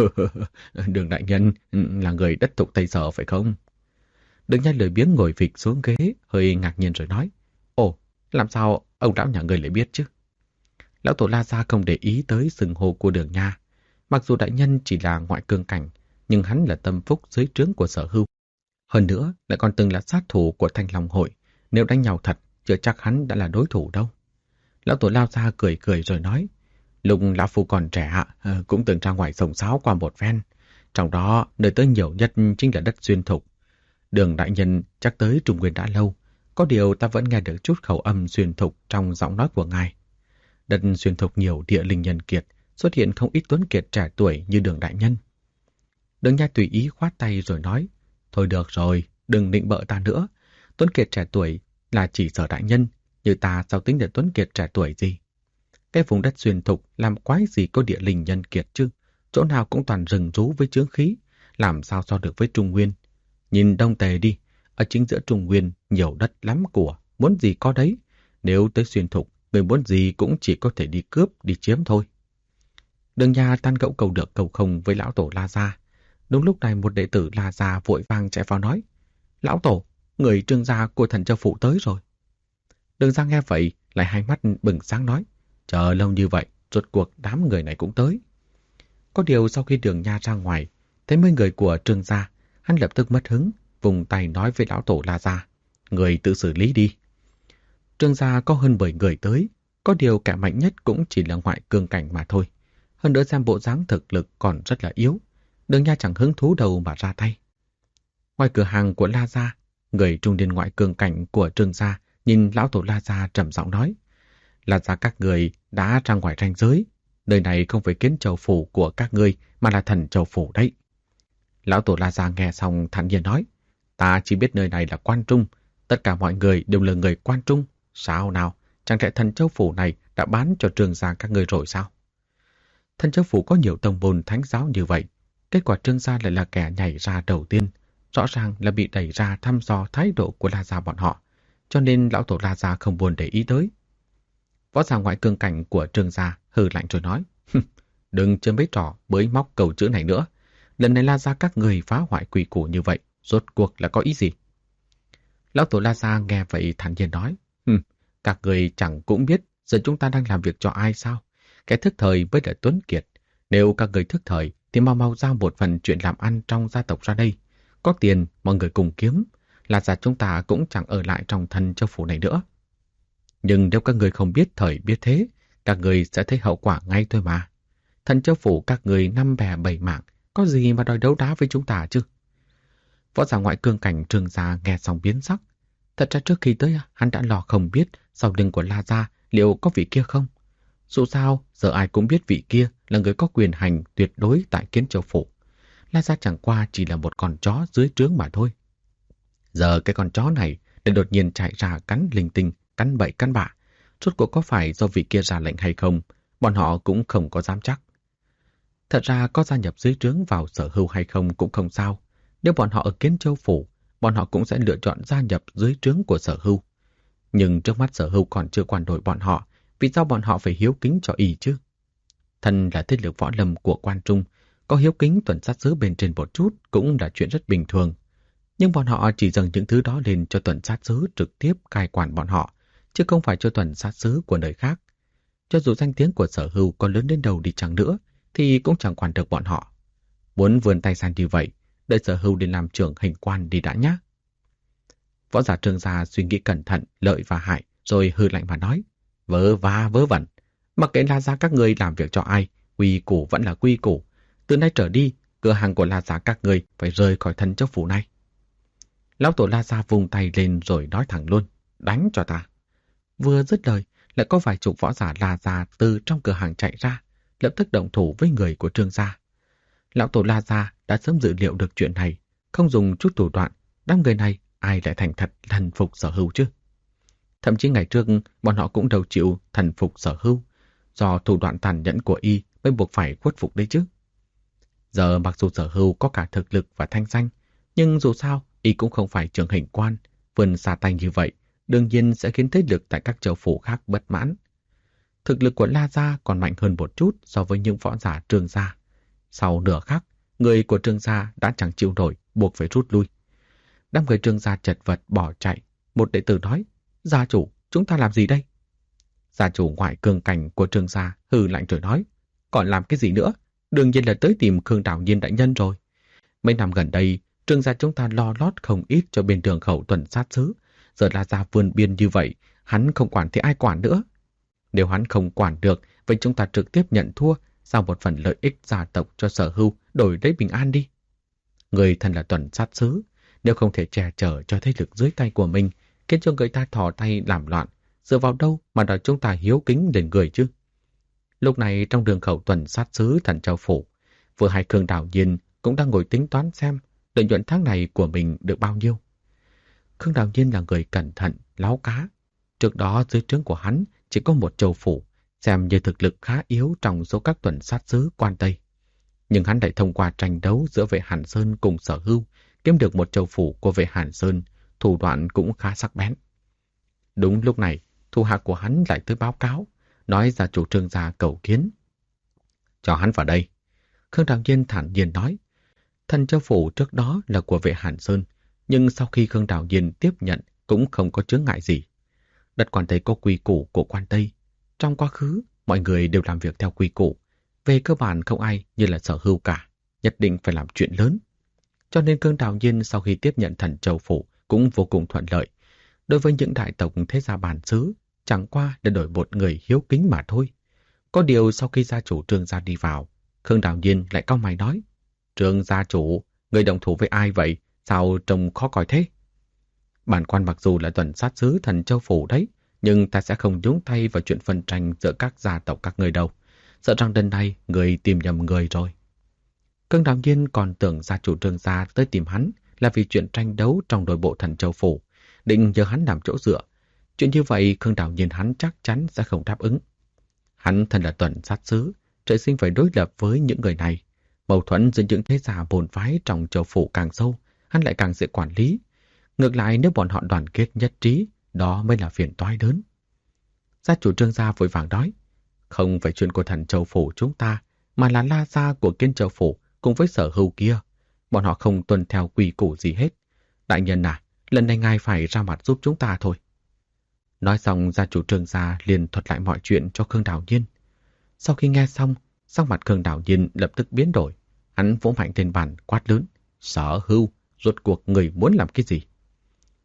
Đường đại nhân là người đất thục Tây Sở phải không? Đường Nha lười biếng ngồi phịch xuống ghế, hơi ngạc nhiên rồi nói: Ồ, làm sao ông lão nhà người lại biết chứ? Lão tổ La Gia không để ý tới xưng hô của Đường Nha. Mặc dù đại nhân chỉ là ngoại cương cảnh, nhưng hắn là tâm phúc dưới trướng của Sở Hưu. Hơn nữa, lại còn từng là sát thủ của Thanh Long Hội. Nếu đánh nhau thật, chưa chắc hắn đã là đối thủ đâu. Lão tổ lao ra cười cười rồi nói: Lúc lão phu còn trẻ cũng từng ra ngoài sông sáo qua một ven. Trong đó, nơi tới nhiều nhất chính là đất Xuyên Thục. Đường đại nhân chắc tới Trung Nguyên đã lâu, có điều ta vẫn nghe được chút khẩu âm Xuyên Thục trong giọng nói của ngài. Đất Xuyên Thục nhiều địa linh nhân kiệt, xuất hiện không ít tuấn kiệt trẻ tuổi như Đường đại nhân. Đường Nha tùy ý khoát tay rồi nói: Thôi được rồi, đừng định bợ ta nữa. Tuấn kiệt trẻ tuổi là chỉ Sở đại nhân, như ta sao tính được tuấn kiệt trẻ tuổi gì? Cái vùng đất Xuyên Thục làm quái gì có địa linh nhân kiệt chứ? Chỗ nào cũng toàn rừng rú với chướng khí, làm sao so được với Trung Nguyên? Nhìn Đông Tề đi, ở chính giữa Trung Nguyên nhiều đất lắm của, muốn gì có đấy. Nếu tới Xuyên Thục, người muốn gì cũng chỉ có thể đi cướp, đi chiếm thôi. Đường Nha tan gẫu cầu được cầu không với lão tổ La Gia. Đúng lúc này một đệ tử La Gia vội vàng chạy vào nói: Lão tổ, người Trương gia của Thần Châu Phủ tới rồi. Đường Gia nghe vậy, lại hai mắt bừng sáng nói: Chờ lâu như vậy, rốt cuộc đám người này cũng tới. Có điều sau khi Đường Nha ra ngoài, thấy mấy người của Trương gia, hắn lập tức mất hứng, vùng tay nói với lão tổ La Gia: Người tự xử lý đi. Trương gia có hơn 10 người tới, có điều kẻ mạnh nhất cũng chỉ là ngoại cương cảnh mà thôi. Hơn nữa xem bộ dáng thực lực còn rất là yếu, Đường Nha chẳng hứng thú đâu mà ra tay. Ngoài cửa hàng của La Gia, người trung niên ngoại cương cảnh của Trương gia nhìn lão tổ La Gia trầm giọng nói: La Gia các người đã ra ngoài ranh giới, nơi này không phải Kiến Châu Phủ của các ngươi mà là Thần Châu Phủ đấy. Lão tổ La Gia nghe xong thản nhiên nói: Ta chỉ biết nơi này là Quan Trung, tất cả mọi người đều là người Quan Trung. Sao nào, chẳng lẽ Thần Châu Phủ này đã bán cho Trương gia các ngươi rồi sao? Thần Châu Phủ có nhiều tông môn thánh giáo như vậy, kết quả Trương gia lại là kẻ nhảy ra đầu tiên, rõ ràng là bị đẩy ra thăm dò thái độ của La Gia bọn họ, cho nên lão tổ La Gia không buồn để ý tới. Võ giả ngoại cương cảnh của Trương gia hừ lạnh rồi nói: Đừng chơi mấy trò bới móc cầu chữ này nữa. Lần này La Gia các người phá hoại quy củ như vậy, rốt cuộc là có ý gì? Lão tổ La Gia nghe vậy thản nhiên nói: Các người chẳng cũng biết giờ chúng ta đang làm việc cho ai sao? Cái thức thời với lại tuấn kiệt. Nếu các người thức thời thì mau mau giao một phần chuyện làm ăn trong gia tộc ra đây. Có tiền mọi người cùng kiếm, là ra chúng ta cũng chẳng ở lại trong Thần Châu Phủ này nữa. Nhưng nếu các người không biết thời biết thế, các người sẽ thấy hậu quả ngay thôi mà. Thần Châu Phủ các người 5 bè 7 mạng, có gì mà đòi đấu đá với chúng ta chứ? Võ giả ngoại cương cảnh Trương gia nghe xong biến sắc. Thật ra trước khi tới hắn đã lo không biết sau lưng của La Gia liệu có vị kia không. Dù sao, giờ ai cũng biết vị kia là người có quyền hành tuyệt đối tại Kiến Châu Phủ. La Gia chẳng qua chỉ là một con chó dưới trướng mà thôi. Giờ cái con chó này để đột nhiên chạy ra cắn linh tinh, cắn bậy cắn bạ. Rốt cuộc có phải do vị kia ra lệnh hay không, bọn họ cũng không có dám chắc. Thật ra có gia nhập dưới trướng vào Sở Hưu hay không cũng không sao. Nếu bọn họ ở Kiến Châu Phủ, bọn họ cũng sẽ lựa chọn gia nhập dưới trướng của Sở Hưu. Nhưng trước mắt Sở Hưu còn chưa quản đội bọn họ, vì sao bọn họ phải hiếu kính cho y chứ? Thân là thế lực võ lâm của quan trung, có hiếu kính tuần sát sứ bên trên một chút cũng là chuyện rất bình thường. Nhưng bọn họ chỉ dâng những thứ đó lên cho tuần sát sứ trực tiếp cai quản bọn họ, chứ không phải cho tuần sát sứ của nơi khác. Cho dù danh tiếng của Sở Hưu có lớn đến đâu đi chăng nữa, thì cũng chẳng quản được bọn họ. Muốn vươn tay sang như vậy, đợi Sở Hưu đi làm trưởng hình quan đi đã nhá. Võ giả Trương gia suy nghĩ cẩn thận, lợi và hại, rồi hừ lạnh mà nói. Vớ va vớ vẩn. Mặc kệ La Gia các người làm việc cho ai, quy củ vẫn là quy củ. Từ nay trở đi, cửa hàng của La Gia các người phải rời khỏi Thần Châu Phủ này. Lão tổ La Gia vung tay lên rồi nói thẳng luôn. Đánh cho ta. Vừa dứt lời, lại có vài chục võ giả La Gia từ trong cửa hàng chạy ra, lập tức động thủ với người của Trương gia. Lão tổ La Gia đã sớm dự liệu được chuyện này, không dùng chút thủ đoạn, đám người này ai lại thành thật thần phục Sở Hưu chứ? Thậm chí ngày trước bọn họ cũng đâu chịu thần phục Sở Hưu, do thủ đoạn tàn nhẫn của y mới buộc phải khuất phục đấy chứ. Giờ mặc dù Sở Hưu có cả thực lực và thanh danh, nhưng dù sao y cũng không phải trưởng hình quan, vươn xa tay như vậy, đương nhiên sẽ khiến thế lực tại các châu phủ khác bất mãn. Thực lực của La Gia còn mạnh hơn một chút so với những võ giả Trương gia. Sau nửa khắc, người của Trương gia đã chẳng chịu nổi, buộc phải rút lui. Đám người Trương gia chật vật bỏ chạy. Một đệ tử nói, gia chủ, chúng ta làm gì đây? Gia chủ ngoại cường cảnh của Trương gia hừ lạnh rồi nói, còn làm cái gì nữa? Đương nhiên là tới tìm Khương Đảo Nhiên đại nhân rồi. Mấy năm gần đây, Trương gia chúng ta lo lót không ít cho bên đường khẩu tuần sát sứ. Giờ La Gia vươn biên như vậy, hắn không quản thì ai quản nữa? Nếu hắn không quản được, vậy chúng ta trực tiếp nhận thua, giao một phần lợi ích gia tộc cho Sở Hưu đổi lấy bình an đi. Người thân là tuần sát sứ, nếu không thể che chở cho thế lực dưới tay của mình, khiến cho người ta thò tay làm loạn, dựa vào đâu mà đòi chúng ta hiếu kính đến người chứ? Lúc này trong đường khẩu tuần sát sứ Thần Châu Phủ, vừa hai Khương Đảo Nhiên cũng đang ngồi tính toán xem lợi nhuận tháng này của mình được bao nhiêu. Khương Đảo Nhiên là người cẩn thận, láo cá. Trước đó dưới trướng của hắn chỉ có một châu phủ, xem như thực lực khá yếu trong số các tuần sát sứ quan Tây. Nhưng hắn lại thông qua tranh đấu giữa vệ Hàn Sơn cùng Sở Hưu, kiếm được một châu phủ của vệ Hàn Sơn, thủ đoạn cũng khá sắc bén. Đúng lúc này, thủ hạ của hắn lại tới báo cáo, nói gia chủ Trương gia cầu kiến. Cho hắn vào đây. Khương Đảo Nhiên thản nhiên nói, Thần Châu Phủ trước đó là của vệ Hàn Sơn, nhưng sau khi Khương Đảo Nhiên tiếp nhận cũng không có chướng ngại gì. Đất quan Tây có quy củ của quan Tây. Trong quá khứ, mọi người đều làm việc theo quy củ. Về cơ bản không ai như là Sở Hưu cả, nhất định phải làm chuyện lớn. Cho nên Khương Đảo Nhiên sau khi tiếp nhận Thần Châu Phủ cũng vô cùng thuận lợi. Đối với những đại tộc thế gia bản xứ, chẳng qua để đổi một người hiếu kính mà thôi. Có điều sau khi gia chủ Trương gia đi vào, Khương Đảo Nhiên lại cau mày nói, Trương gia chủ, người đồng thủ với ai vậy? Sao trông khó coi thế? Bản quan mặc dù là tuần sát sứ Thần Châu Phủ đấy, nhưng ta sẽ không nhúng tay vào chuyện phân tranh giữa các gia tộc các người đâu. Sợ rằng lần này người tìm nhầm người rồi. Khương Đảo Nhiên còn tưởng gia chủ Trương gia tới tìm hắn là vì chuyện tranh đấu trong nội bộ Thần Châu Phủ, định nhờ hắn làm chỗ dựa. Chuyện như vậy Khương Đảo Nhiên hắn chắc chắn sẽ không đáp ứng. Hắn thân là tuần sát sứ, trời sinh phải đối lập với những người này. Mâu thuẫn giữa những thế gia bổn phái trong Châu Phủ càng sâu, hắn lại càng dễ quản lý. Ngược lại nếu bọn họ đoàn kết nhất trí, đó mới là phiền toái lớn. Gia chủ Trương gia vội vàng nói, không phải chuyện của Thần Châu Phủ chúng ta, mà là La Gia của Kiến Châu Phủ cùng với Sở Hưu kia. Bọn họ không tuân theo quy củ gì hết. Đại nhân à, lần này ngài phải ra mặt giúp chúng ta thôi. Nói xong gia chủ Trương gia liền thuật lại mọi chuyện cho Khương Đảo Nhiên. Sau khi nghe xong, sắc mặt Khương Đảo Nhiên lập tức biến đổi. Hắn vỗ mạnh trên bàn quát lớn, Sở Hưu, rốt cuộc người muốn làm cái gì?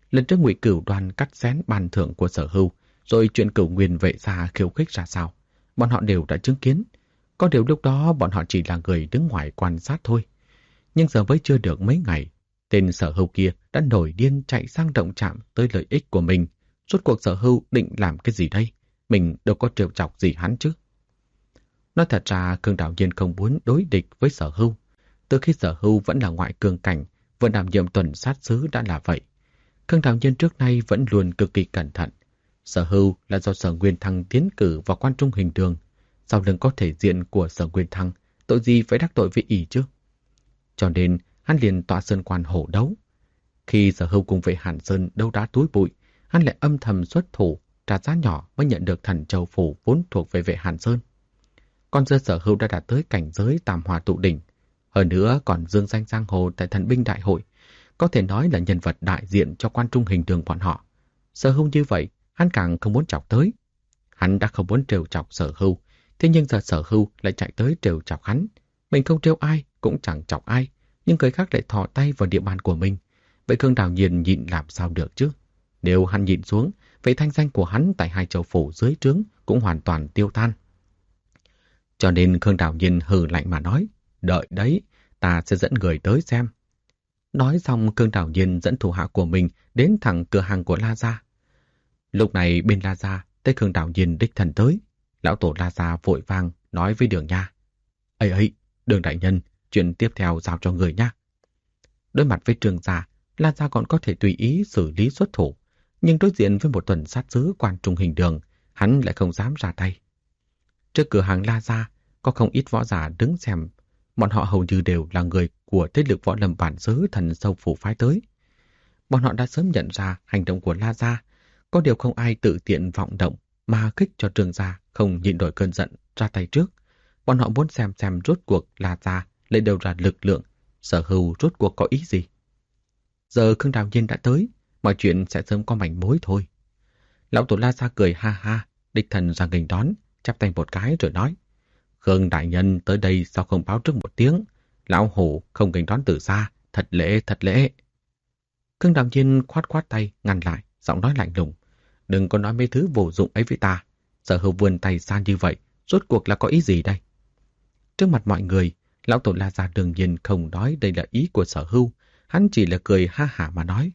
Lần trước Ngụy Cửu Đoan cắt xén ban thưởng của Sở Hưu, rồi chuyện Cửu Nguyên vệ gia khiêu khích ra sao, bọn họ đều đã chứng kiến. Có điều lúc đó bọn họ chỉ là người đứng ngoài quan sát thôi. Nhưng giờ mới chưa được mấy ngày, tên Sở Hưu kia đã nổi điên chạy sang động chạm tới lợi ích của mình. Rốt cuộc Sở Hưu định làm cái gì đây? Mình đâu có trêu chọc gì hắn chứ. Nói thật ra, Khương Đạo Nhiên không muốn đối địch với Sở Hưu. Từ khi Sở Hưu vẫn là ngoại cương cảnh, vừa đảm nhiệm tuần sát sứ đã là vậy. Khương Đạo Nhiên trước nay vẫn luôn cực kỳ cẩn thận. Sở Hưu là do Sở Nguyên Thăng tiến cử vào quan trung hình đường. Sau lưng có thể diện của Sở Nguyên Thăng, tội gì phải đắc tội với ỷ chứ? Cho nên, hắn liền tọa sơn quan hổ đấu. Khi Sở Hưu cùng với Hàn Sơn đấu đá túi bụi, hắn lại âm thầm xuất thủ, trả giá nhỏ mới nhận được Thần Châu Phủ vốn thuộc về vệ Hàn Sơn. Còn giờ Sở Hưu đã đạt tới cảnh giới tam hòa tụ đỉnh. Hơn nữa còn dương danh giang hồ tại Thần binh đại hội, có thể nói là nhân vật đại diện cho quan trung hình đường bọn họ. Sở Hưu như vậy, hắn càng không muốn chọc tới. Hắn đã không muốn trêu chọc Sở Hưu, thế nhưng giờ Sở Hưu lại chạy tới trêu chọc hắn. Mình không trêu ai, cũng chẳng chọc ai, nhưng người khác lại thò tay vào địa bàn của mình. Vậy Khương Đạo Nhiên nhịn làm sao được chứ? Nếu hắn nhịn xuống, vậy thanh danh của hắn tại hai châu phủ dưới trướng cũng hoàn toàn tiêu tan. Cho nên Khương Đạo Nhiên hừ lạnh mà nói, đợi đấy, ta sẽ dẫn người tới xem. Nói xong, Khương Đạo Nhiên dẫn thủ hạ của mình đến thẳng cửa hàng của La Gia. Lúc này bên La Gia, thấy Khương Đạo Nhiên đích thân tới. Lão tổ La Gia vội vàng nói với Đường Nha. Ấy, Đường đại nhân, chuyện tiếp theo giao cho người nha. Đối mặt với Trương gia, La Gia còn có thể tùy ý xử lý xuất thủ. Nhưng đối diện với một tuần sát sứ quan trung hình đường, hắn lại không dám ra tay. Trước cửa hàng La Gia, có không ít võ giả đứng xem. Bọn họ hầu như đều là người của thế lực võ lâm bản xứ Thần Châu Phủ phái tới. Bọn họ đã sớm nhận ra hành động của La Gia, có điều không ai tự tiện vọng động mà khích cho Trương gia không nhịn nổi cơn giận ra tay trước. Bọn họ muốn xem rốt cuộc La Gia lấy đâu ra lực lượng, Sở Hưu rốt cuộc có ý gì. Giờ Khương Đạo Nhiên đã tới, mọi chuyện sẽ sớm có manh mối thôi. Lão tổ La Gia cười ha ha, đích thân ra nghênh đón, chắp tay một cái rồi nói. Khương đại nhân tới đây sao không báo trước một tiếng? Lão hổ không nghênh đón từ xa, thật lễ, thật lễ. Khương Đạo Nhiên khoát tay, ngăn lại, giọng nói lạnh lùng. Đừng có nói mấy thứ vô dụng ấy với ta. Sở Hưu vươn tay xa như vậy, rốt cuộc là có ý gì đây? Trước mặt mọi người, lão tổ La Gia đương nhiên không nói đây là ý của Sở Hưu, hắn chỉ là cười ha hả mà nói.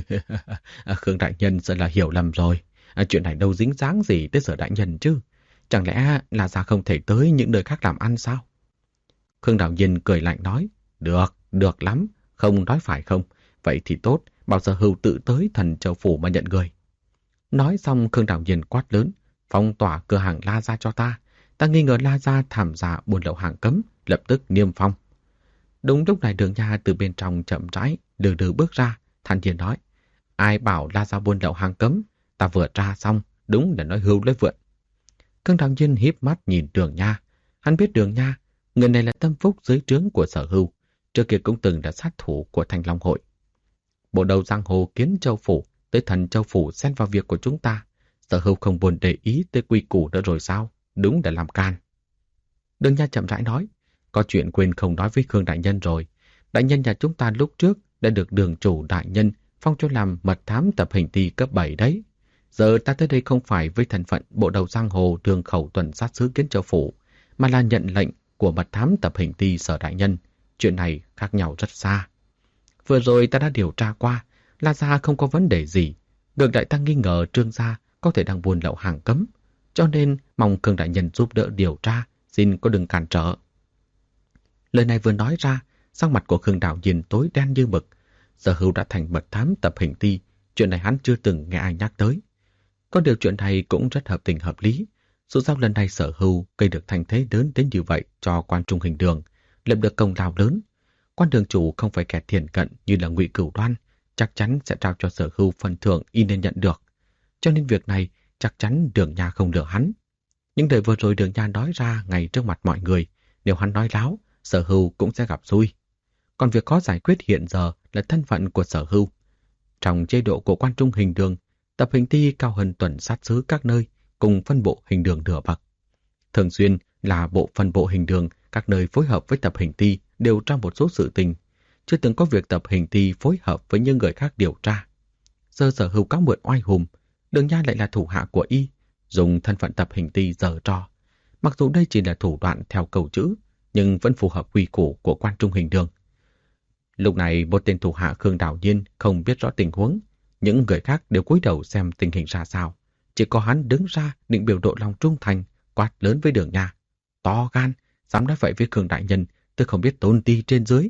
Khương đại nhân sợ là hiểu lầm rồi. Chuyện này đâu dính dáng gì tới Sở đại nhân chứ? Chẳng lẽ là Gia không thể tới những nơi khác làm ăn sao? Khương Đạo Nhiên cười lạnh nói. Được lắm, không nói phải không? Vậy thì tốt, bảo Sở Hưu tự tới Thần Châu Phủ mà nhận người. Nói xong Khương Đạo Nhiên quát lớn. Phong tỏa cửa hàng La Gia cho ta. Ta nghi ngờ La Gia thảm giả buôn lậu hàng cấm, lập tức niêm phong. Đúng lúc này Đường Nha từ bên trong chậm rãi, từ bước ra, thản nhiên nói. Ai bảo La Gia buôn lậu hàng cấm? Ta vừa tra xong, đúng là nói hưu lấy vượn. Khương Đạo Nhiên híp mắt nhìn Đường Nha. Hắn biết Đường Nha, người này là tâm phúc dưới trướng của Sở Hưu, trước kia cũng từng là sát thủ của Thanh Long Hội. Bộ đầu giang hồ Kiến Châu Phủ tới Thần Châu Phủ xen vào việc của chúng ta. Sở Hưu không buồn để ý tới quy củ nữa rồi sao? Đúng là làm can. Đường Nha chậm rãi nói. Có chuyện quên không nói với Khương đại nhân rồi. Đại nhân nhà chúng ta lúc trước đã được đường chủ đại nhân phong cho làm mật thám tập hình ti cấp 7 đấy. Giờ ta tới đây không phải với thân phận bộ đầu giang hồ đường khẩu tuần sát sứ Kiến Châu Phủ, mà là nhận lệnh của mật thám tập hình ti Sở đại nhân. Chuyện này khác nhau rất xa. Vừa rồi ta đã điều tra qua, La Gia không có vấn đề gì. Ngược lại ta nghi ngờ Trương gia có thể đang buôn lậu hàng cấm, cho nên mong Khương đại nhân giúp đỡ điều tra, xin có đừng cản trở. Lời này vừa nói ra, sắc mặt của Khương Đạo Nhiên tối đen như mực. Sở Hưu đã thành mật thám tập hình ti, chuyện này hắn chưa từng nghe ai nhắc tới. Có điều chuyện này cũng rất hợp tình hợp lý. Dù sao lần này Sở Hưu gây được thành thế lớn đến như vậy cho quan trung hình đường, lập được công lao lớn. Quan đường chủ không phải kẻ thiền cận như là Ngụy Cửu Đoan, chắc chắn sẽ trao cho Sở Hưu phần thưởng y nên nhận được. Cho nên việc này chắc chắn Đường Nha không lừa hắn. Nhưng đời vừa rồi Đường Nha nói ra ngay trước mặt mọi người, nếu hắn nói láo, Sở Hưu cũng sẽ gặp xui. Còn việc khó giải quyết hiện giờ là thân phận của Sở Hưu. Trong chế độ của quan trung hình đường, tập hình ti cao hơn tuần sát sứ các nơi, cùng phân bộ hình đường nửa bậc. Thường xuyên là bộ phân bộ hình đường, các nơi phối hợp với tập hình ti điều tra một số sự tình, chưa từng có việc tập hình ti phối hợp với những người khác điều tra. giờ Sở Hưu cáo mượn oai hùng, Đường Nha lại là thủ hạ của y, dùng thân phận tập hình ti giở trò. Mặc dù đây chỉ là thủ đoạn theo câu chữ, nhưng vẫn phù hợp quy củ của quan trung hình đường. Lúc này một tên thủ hạ Khương Đào Nhiên không biết rõ tình huống, những người khác đều cúi đầu xem tình hình ra sao. Chỉ có hắn đứng ra định biểu độ lòng trung thành, quát lớn với Đường Nha. To gan, dám nói vậy với Khương đại nhân, tôi không biết tôn ti trên dưới.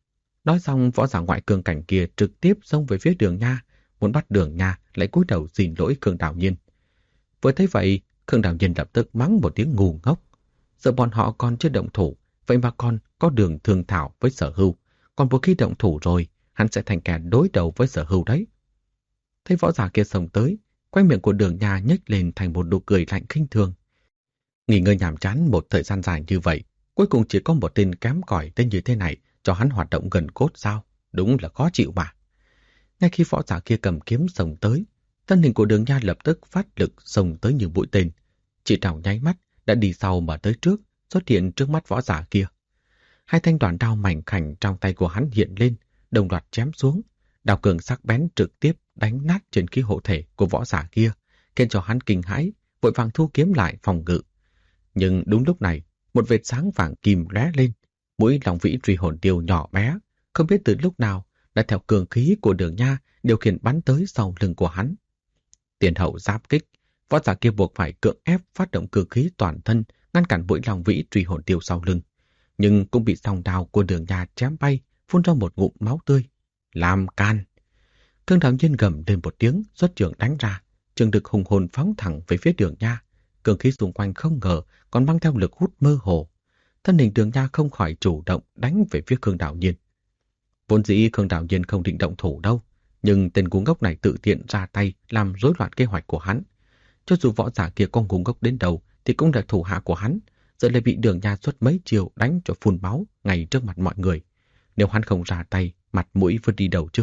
Nói xong, võ giả ngoại cường cảnh kia trực tiếp xông về phía Đường Nha, muốn bắt Đường Nha lại cúi đầu xin lỗi Khương Đào Nhiên. Vừa thấy vậy, Khương Đào Nhiên lập tức mắng một tiếng ngu ngốc. Giờ bọn họ còn chưa động thủ, vậy mà còn có đường thương thảo với Sở Hưu. Còn một khi động thủ rồi, hắn sẽ thành kẻ đối đầu với Sở Hưu đấy. Thấy võ giả kia xông tới, quay miệng của Đường Nha nhếch lên thành một nụ cười lạnh khinh thường. Nghỉ ngơi nhàm chán một thời gian dài như vậy, cuối cùng chỉ có một tên kém cỏi tên như thế này cho hắn hoạt động gần cốt sao? Đúng là khó chịu mà. Ngay khi võ giả kia cầm kiếm xông tới, thân hình của Đường Nha lập tức phát lực xông tới như mũi tên. Chỉ trong nháy mắt đã đi sau mà tới trước, xuất hiện trước mắt võ giả kia. Hai thanh đoàn đao mảnh khảnh trong tay của hắn hiện lên, đồng loạt chém xuống. Đao cường sắc bén trực tiếp đánh nát trên khí hộ thể của võ giả kia, khiến cho hắn kinh hãi, vội vàng thu kiếm lại phòng ngự. Nhưng đúng lúc này, một vệt sáng vàng kim lóe lên, mũi Long Vĩ Truy Hồn Tiêu nhỏ bé, không biết từ lúc nào đã theo cường khí của Đường Nha điều khiển bắn tới sau lưng của hắn. Tiền hậu giáp kích, võ giả kia buộc phải cưỡng ép phát động cường khí toàn thân ngăn cản mũi Long Vĩ Truy Hồn Tiêu sau lưng, nhưng cũng bị song đao của Đường Nha chém bay, phun ra một ngụm máu tươi. Làm can! Khương Đào Nhiên gầm lên một tiếng, xuất trường đánh ra, trường lực hùng hồn phóng thẳng về phía Đường Nha. Cường khí xung quanh không ngờ còn mang theo lực hút mơ hồ. Thân hình Đường Nha không khỏi chủ động đánh về phía Khương Đào Nhiên. Vốn dĩ Khương Đào Nhiên không định động thủ đâu, nhưng tên ngu ngốc này tự tiện ra tay làm rối loạn kế hoạch của hắn. Cho dù võ giả kia có ngu ngốc đến đâu thì cũng là thủ hạ của hắn, giờ lại bị Đường Nha xuất mấy chiều đánh cho phun máu ngay trước mặt mọi người. Nếu hắn không ra tay, mặt mũi vứt đi đầu chứ.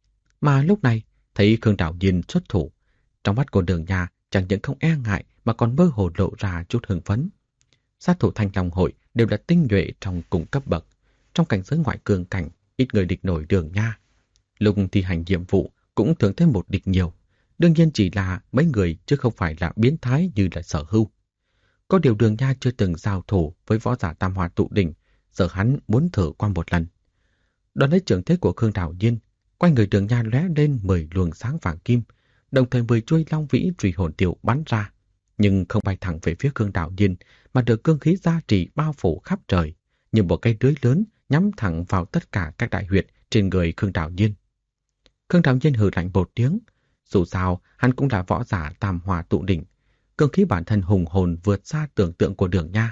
Mà lúc này, thấy Khương Đào Nhiên xuất thủ, trong mắt của Đường Nha chẳng những không e ngại mà còn mơ hồ lộ ra chút hưng phấn. Sát thủ Thanh Long Hội đều là tinh nhuệ trong cùng cấp bậc. Trong cảnh giới ngoại cường cảnh, ít người địch nổi Đường Nha. Lúc thi hành nhiệm vụ cũng thường thêm một địch nhiều. Đương nhiên chỉ là mấy người chứ không phải là biến thái như là Sở Hưu. Có điều Đường Nha chưa từng giao thủ với võ giả Tam Hoa Tụ Đỉnh, giờ hắn muốn thử qua một lần. Đón lấy trường thế của Khương Đào Nhiên, quanh người Đường Nha lóe lên 10 luồng sáng vàng kim, đồng thời 10 chuôi Long Vĩ Truy Hồn Tiêu bắn ra, nhưng không bay thẳng về phía Khương Đào Nhiên mà được cương khí gia trì bao phủ khắp trời, như một cây lưới lớn nhắm thẳng vào tất cả các đại huyệt trên người Khương Đào Nhiên. Khương Đào Nhiên hừ lạnh một tiếng, dù sao hắn cũng là võ giả Tam Hoa Tụ Đỉnh, cương khí bản thân hùng hồn vượt xa tưởng tượng của Đường Nha.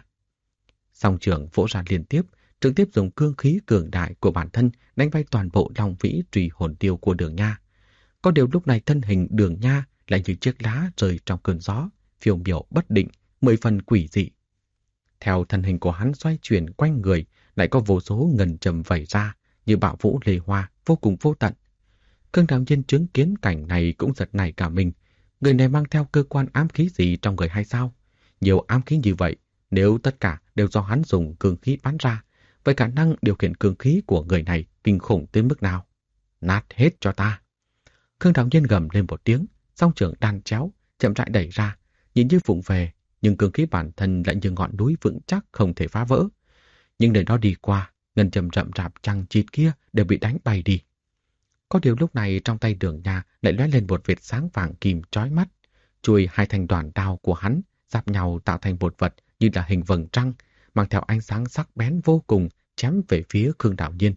Song trường vỗ ra liên tiếp, trực tiếp dùng cương khí cường đại của bản thân đánh bay toàn bộ Long Vĩ Truy Hồn Tiêu của Đường Nha. Có điều lúc này thân hình Đường Nha lại như chiếc lá rơi trong cơn gió, phiêu miểu bất định, 10 phần quỷ dị. Theo thân hình của hắn xoay chuyển quanh người, lại có vô số ngân châm vẩy ra, như bão vũ lê hoa, vô cùng vô tận. Khương Đào Nhiên chứng kiến cảnh này cũng giật nảy cả mình. Người này mang theo cơ quan ám khí gì trong người hay sao? Nhiều ám khí như vậy, nếu tất cả đều do hắn dùng cương khí bắn ra, vậy khả năng điều khiển cương khí của người này kinh khủng tới mức nào? Nát hết cho ta! Khương Đào Nhiên gầm lên một tiếng, song trường đan chéo, chậm rãi đẩy ra, nhìn như vụng về, nhưng cương khí bản thân lại như ngọn núi vững chắc không thể phá vỡ. Nhưng nơi đó đi qua, ngân châm rậm rạp chằng chịt kia đều bị đánh bay đi. Có điều lúc này trong tay Đường Nha lại lóe lên một vệt sáng vàng kim chói mắt, chuôi hai thanh đoàn đao của hắn giáp nhau tạo thành một vật như là hình vầng trăng, mang theo ánh sáng sắc bén vô cùng chém về phía Khương Đào Nhiên.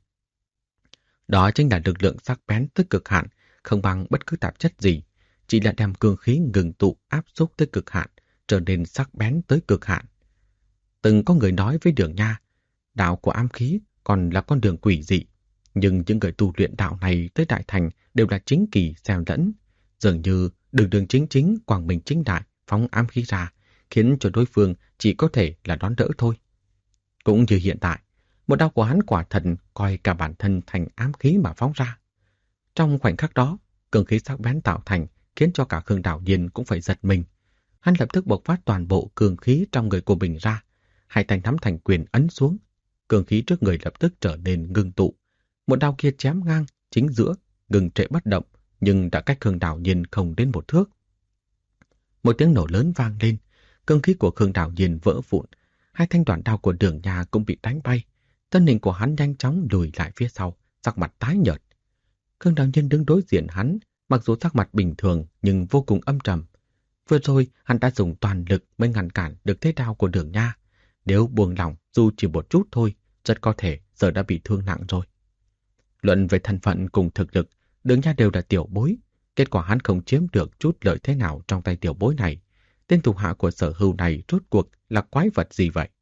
Đó chính là lực lượng sắc bén tới cực hạn, không bằng bất cứ tạp chất gì, chỉ là đem cương khí ngừng tụ áp xúc tới cực hạn, trở nên sắc bén tới cực hạn. Từng có người nói với Đường Nha, đạo của ám khí còn là con đường quỷ dị, nhưng những người tu luyện đạo này tới đại thành đều là chính kỳ xen lẫn, dường như đường đường chính chính quang minh chính đại phóng ám khí ra, khiến cho đối phương chỉ có thể là đón đỡ thôi. Cũng như hiện tại, một đao của hắn quả thật coi cả bản thân thành ám khí mà phóng ra. Trong khoảnh khắc đó, cương khí sắc bén tạo thành khiến cho cả Khương Đào Nhiên cũng phải giật mình. Hắn lập tức bộc phát toàn bộ cương khí trong người của mình ra, hai tay nắm thành quyền ấn xuống, cương khí trước người lập tức trở nên ngưng tụ. Một đao kia chém ngang chính giữa, ngừng trệ bất động, nhưng đã cách Khương Đào Nhiên không đến một thước. Một tiếng nổ lớn vang lên, cương khí của Khương Đào Nhiên vỡ vụn, hai thanh đoạn đao của Đường Nha cũng bị đánh bay. Thân hình của hắn nhanh chóng lùi lại phía sau, sắc mặt tái nhợt. Khương Đào Nhiên đứng đối diện hắn, mặc dù sắc mặt bình thường nhưng vô cùng âm trầm. Vừa rồi hắn đã dùng toàn lực mới ngăn cản được thế đao của Đường Nha. Nếu buông lỏng dù chỉ một chút thôi, rất có thể giờ đã bị thương nặng rồi. Luận về thân phận cùng thực lực, Đường Nha đều là tiểu bối. Kết quả hắn không chiếm được chút lợi thế nào trong tay tiểu bối này. Tên thủ hạ của Sở Hưu này rốt cuộc là quái vật gì vậy?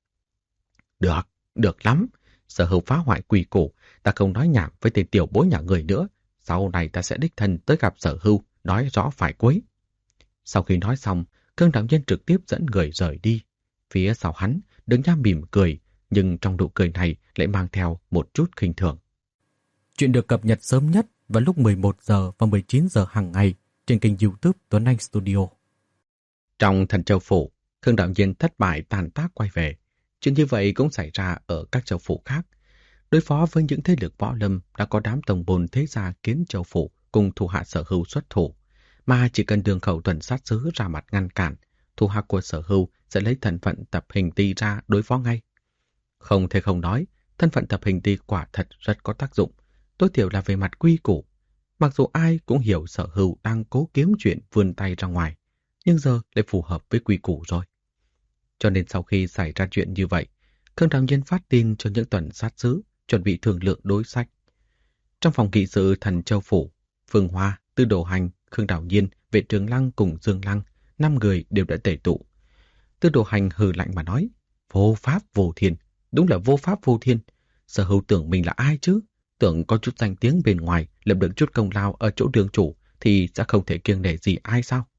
Được lắm. Sở Hưu phá hoại quy củ, ta không nói nhảm với tên tiểu bối nhà người nữa. Sau này ta sẽ đích thân tới gặp Sở Hưu, nói rõ phải cuối. Sau khi nói xong, Khương Đạo Nhiên trực tiếp dẫn người rời đi. Phía sau hắn, Đường Nha mỉm cười, nhưng trong nụ cười này lại mang theo một chút khinh thường. Chuyện được cập nhật sớm nhất vào lúc 11 giờ và 19 giờ hàng ngày trên kênh YouTube Tuấn Anh Studio. Trong Thần Châu Phủ, Khương Đạo Nhiên thất bại tàn tác quay về. Chuyện như vậy cũng xảy ra ở các châu phủ khác. Đối phó với những thế lực võ lâm đã có đám tổng bồn thế gia Kiến Châu Phủ cùng thủ hạ Sở Hưu xuất thủ, mà chỉ cần Đường Khẩu Tuần sát sứ ra mặt ngăn cản, thủ hạ của Sở Hưu sẽ lấy thân phận Tập Hình Ti ra đối phó ngay. Không thể không nói, thân phận Tập Hình Ti quả thật rất có tác dụng, tối thiểu là về mặt quy củ. Mặc dù ai cũng hiểu Sở Hưu đang cố kiếm chuyện vươn tay ra ngoài, nhưng giờ lại phù hợp với quy củ rồi. Cho nên sau khi xảy ra chuyện như vậy, Khương Đạo Nhiên phát tin cho những tuần sát sứ chuẩn bị thương lượng đối sách. Trong phòng nghị sự Thần Châu Phủ, Phương Hoa, Tư Đồ Hành, Khương Đạo Nhiên, Vệ Trường Lăng cùng Dương Lăng, 5 người đều đã tề tụ. Tư Đồ Hành hừ lạnh mà nói, vô pháp vô thiên, đúng là vô pháp vô thiên. Sở Hưu tưởng mình là ai chứ? Tưởng có chút danh tiếng bên ngoài, lập được chút công lao ở chỗ đường chủ thì sẽ không thể kiêng nể gì ai sao?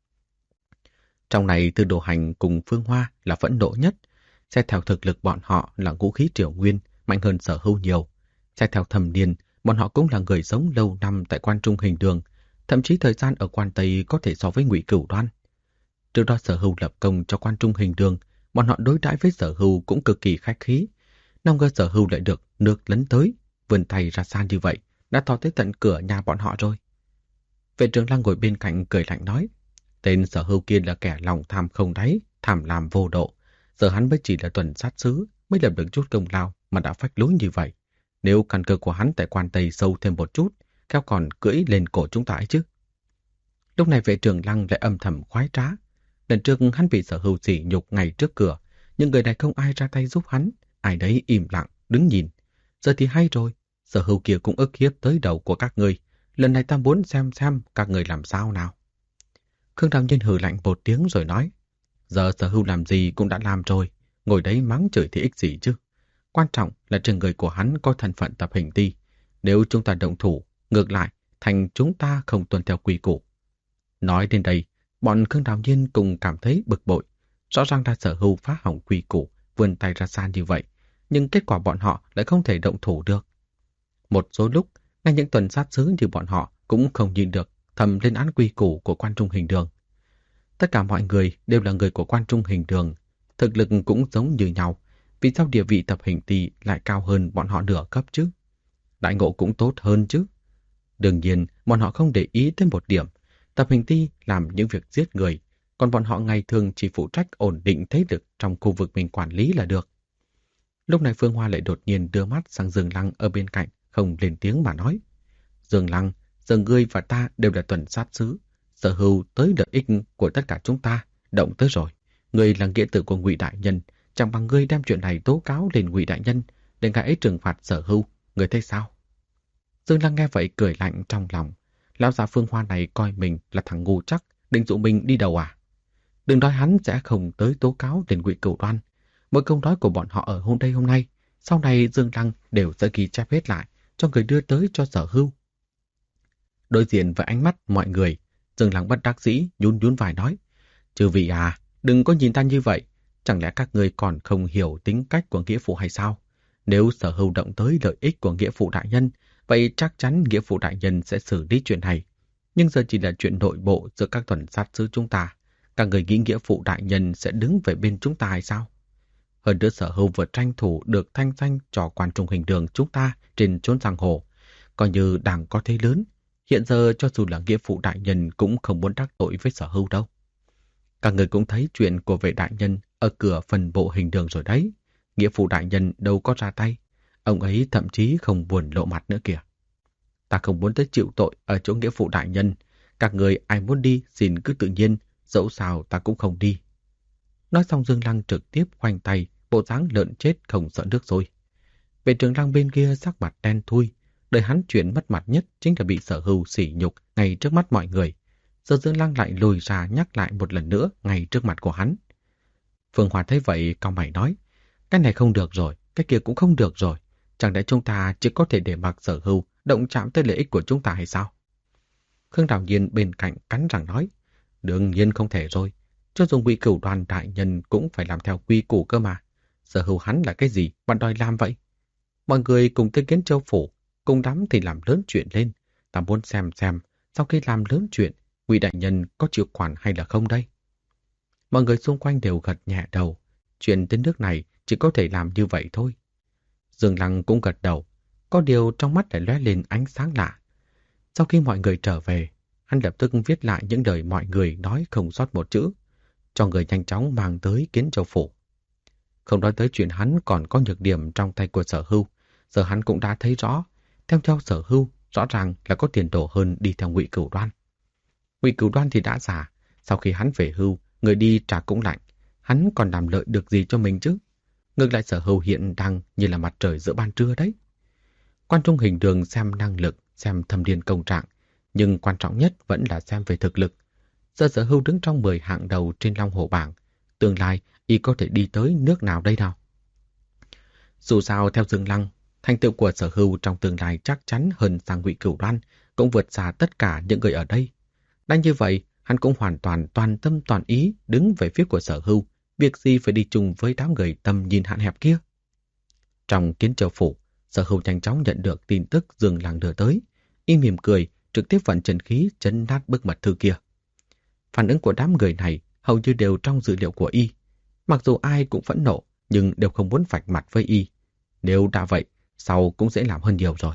Trong này Tư Đồ Hành cùng Phương Hoa là phẫn nộ nhất. Xét theo thực lực bọn họ là ngũ khí triều nguyên, mạnh hơn Sở Hưu nhiều. Xét theo thẩm niên, bọn họ cũng là người sống lâu năm tại Quan Trung Hình Đường, thậm chí thời gian ở Quan Tây có thể so với Ngụy Cửu Đoan. Trước đó Sở Hưu lập công cho Quan Trung Hình Đường, bọn họ đối đãi với Sở Hưu cũng cực kỳ khách khí. Nào ngờ Sở Hưu lại được nước lấn tới, vươn tay ra xa như vậy, đã to tới tận cửa nhà bọn họ rồi. Vệ Trường Lăng ngồi bên cạnh cười lạnh nói, tên Sở Hưu kia là kẻ lòng tham không đáy, tham lam vô độ. Giờ hắn mới chỉ là tuần sát sứ, mới lập được chút công lao mà đã phách lối như vậy. Nếu căn cơ của hắn tại Quan Tây sâu thêm một chút, kéo còn cưỡi lên cổ chúng ta ấy chứ. Lúc này Vệ Trường Lăng lại âm thầm khoái trá. Lần trước hắn bị Sở Hưu sỉ nhục ngay trước cửa, nhưng người này không ai ra tay giúp hắn, ai đấy im lặng, đứng nhìn. Giờ thì hay rồi, Sở Hưu kia cũng ức hiếp tới đầu của các người. Lần này ta muốn xem các người làm sao nào. Khương Đạo Nhiên hừ lạnh một tiếng rồi nói, giờ Sở Hưu làm gì cũng đã làm rồi, ngồi đấy mắng chửi thì ích gì chứ. Quan trọng là trên người của hắn có thân phận Tập Hình Ti. Nếu chúng ta động thủ, ngược lại, thành chúng ta không tuân theo quy củ. Nói đến đây, bọn Khương Đạo Nhiên cùng cảm thấy bực bội. Rõ ràng là Sở Hưu phá hỏng quy củ, vươn tay ra xa như vậy, nhưng kết quả bọn họ lại không thể động thủ được. Một số lúc, ngay những tuần sát sứ như bọn họ cũng không nhìn được thầm lên án quy củ của Quan Trung Hình Đường. Tất cả mọi người đều là người của Quan Trung Hình Đường, thực lực cũng giống như nhau, vì sao địa vị Tập Hình Ti lại cao hơn bọn họ nửa cấp chứ? Đại ngộ cũng tốt hơn chứ? Đương nhiên, bọn họ không để ý tới một điểm, Tập Hình Ti làm những việc giết người, còn bọn họ ngày thường chỉ phụ trách ổn định thế lực trong khu vực mình quản lý là được. Lúc này Phương Hoa lại đột nhiên đưa mắt sang Dương Lăng ở bên cạnh, không lên tiếng mà nói. Dương Lăng, giờ ngươi và ta đều là tuần sát sứ, Sở Hưu tới lợi ích của tất cả chúng ta, động tới rồi. Ngươi là nghĩa tử của Ngụy đại nhân, chẳng bằng ngươi đem chuyện này tố cáo lên Ngụy đại nhân, để ngài ấy trừng phạt Sở Hưu, ngươi thấy sao? Dương Lăng nghe vậy cười lạnh trong lòng. Lão già Phương Hoa này coi mình là thằng ngu chắc, định dụ mình đi đầu à? Đừng nói hắn sẽ không tới tố cáo lên Ngụy Cửu Đoan. Mỗi câu nói của bọn họ ở hôm nay, sau này Dương Lăng đều sẽ ghi chép hết lại, cho người đưa tới cho Sở Hưu. Đối diện với ánh mắt mọi người, Dương Lăng bất đắc dĩ nhún vai nói, chư vị à, đừng có nhìn ta như vậy, chẳng lẽ các người còn không hiểu tính cách của nghĩa phụ hay sao? Nếu Sở Hưu động tới lợi ích của nghĩa phụ đại nhân, vậy chắc chắn nghĩa phụ đại nhân sẽ xử lý chuyện này. Nhưng giờ chỉ là chuyện nội bộ giữa các tuần sát sứ chúng ta, các người nghĩ nghĩa phụ đại nhân sẽ đứng về bên chúng ta hay sao? Hơn nữa Sở Hưu vừa tranh thủ được thanh danh cho Quan Trung Hình Đường chúng ta trên chốn giang hồ, coi như đang có thế lớn. Hiện giờ cho dù là nghĩa phụ đại nhân cũng không muốn đắc tội với Sở Hưu đâu. Các người cũng thấy chuyện của vệ đại nhân ở cửa phần bộ hình đường rồi đấy. Nghĩa phụ đại nhân đâu có ra tay. Ông ấy thậm chí không buồn lộ mặt nữa kìa. Ta không muốn tới chịu tội ở chỗ nghĩa phụ đại nhân. Các người ai muốn đi xin cứ tự nhiên, dẫu sao ta cũng không đi. Nói xong Dương Lăng trực tiếp khoanh tay, bộ dáng lợn chết không sợ nước sôi. Vệ trưởng Lăng bên kia sắc mặt đen thui, đời hắn chuyện mất mặt nhất chính là bị Sở Hưu sỉ nhục ngay trước mắt mọi người. Giờ Dương Lăng lại lùi ra nhắc lại một lần nữa ngay trước mặt của hắn. Phương Hòa thấy vậy cau mày nói, cái này không được rồi, cái kia cũng không được rồi. Chẳng lẽ chúng ta chỉ có thể để mặc Sở Hưu động chạm tới lợi ích của chúng ta hay sao? Khương Đào Nhiên bên cạnh cắn răng nói, đương nhiên không thể rồi. Cho dù Ngụy Cửu Đoàn đại nhân cũng phải làm theo quy củ cơ mà. Sở Hưu hắn là cái gì bạn đòi làm vậy? Mọi người cùng tới Kiến Châu phủ, cùng lắm thì làm lớn chuyện lên. Ta muốn xem sau khi làm lớn chuyện, Ngụy đại nhân có chịu quản hay là không đây? Mọi người xung quanh đều gật nhẹ đầu. Chuyện đến nước này chỉ có thể làm như vậy thôi. Dương Lăng cũng gật đầu, có điều trong mắt lại lóe lên ánh sáng lạ. Sau khi mọi người trở về, hắn lập tức viết lại những lời mọi người nói không sót một chữ, cho người nhanh chóng mang tới Kiến Châu phủ. Không nói tới chuyện hắn còn có nhược điểm trong tay của Sở Hưu, giờ hắn cũng đã thấy rõ, theo Sở Hưu rõ ràng là có tiền đồ hơn đi theo Ngụy Cửu Đoan. Ngụy Cửu Đoan thì đã già, sau khi hắn về hưu, người đi trà cũng lạnh, hắn còn làm lợi được gì cho mình chứ? Ngược lại Sở Hưu hiện đang như là mặt trời giữa ban trưa đấy. Quan trung hình đường xem năng lực, xem thâm niên công trạng, nhưng quan trọng nhất vẫn là xem về thực lực. Giờ Sở Hưu đứng trong 10 hạng đầu trên Long Hổ bảng, tương lai y có thể đi tới nước nào đây nào? Dù sao theo Dương Lăng, thành tựu của Sở Hưu trong tương lai chắc chắn hơn sang Ngụy Cửu Đoan, cũng vượt xa tất cả những người ở đây. Đang như vậy, hắn cũng hoàn toàn toàn tâm toàn ý đứng về phía của Sở Hưu, việc gì phải đi chung với đám người tầm nhìn hạn hẹp kia. Trong Kiến Châu phủ, Sở Hưu nhanh chóng nhận được tin tức Dương Lăng đưa tới, y mỉm cười, trực tiếp vận chân khí chấn nát bức mật thư kia. Phản ứng của đám người này hầu như đều trong dữ liệu của y. Mặc dù ai cũng phẫn nộ, nhưng đều không muốn vạch mặt với y. Nếu đã vậy, sau cũng dễ làm hơn nhiều rồi.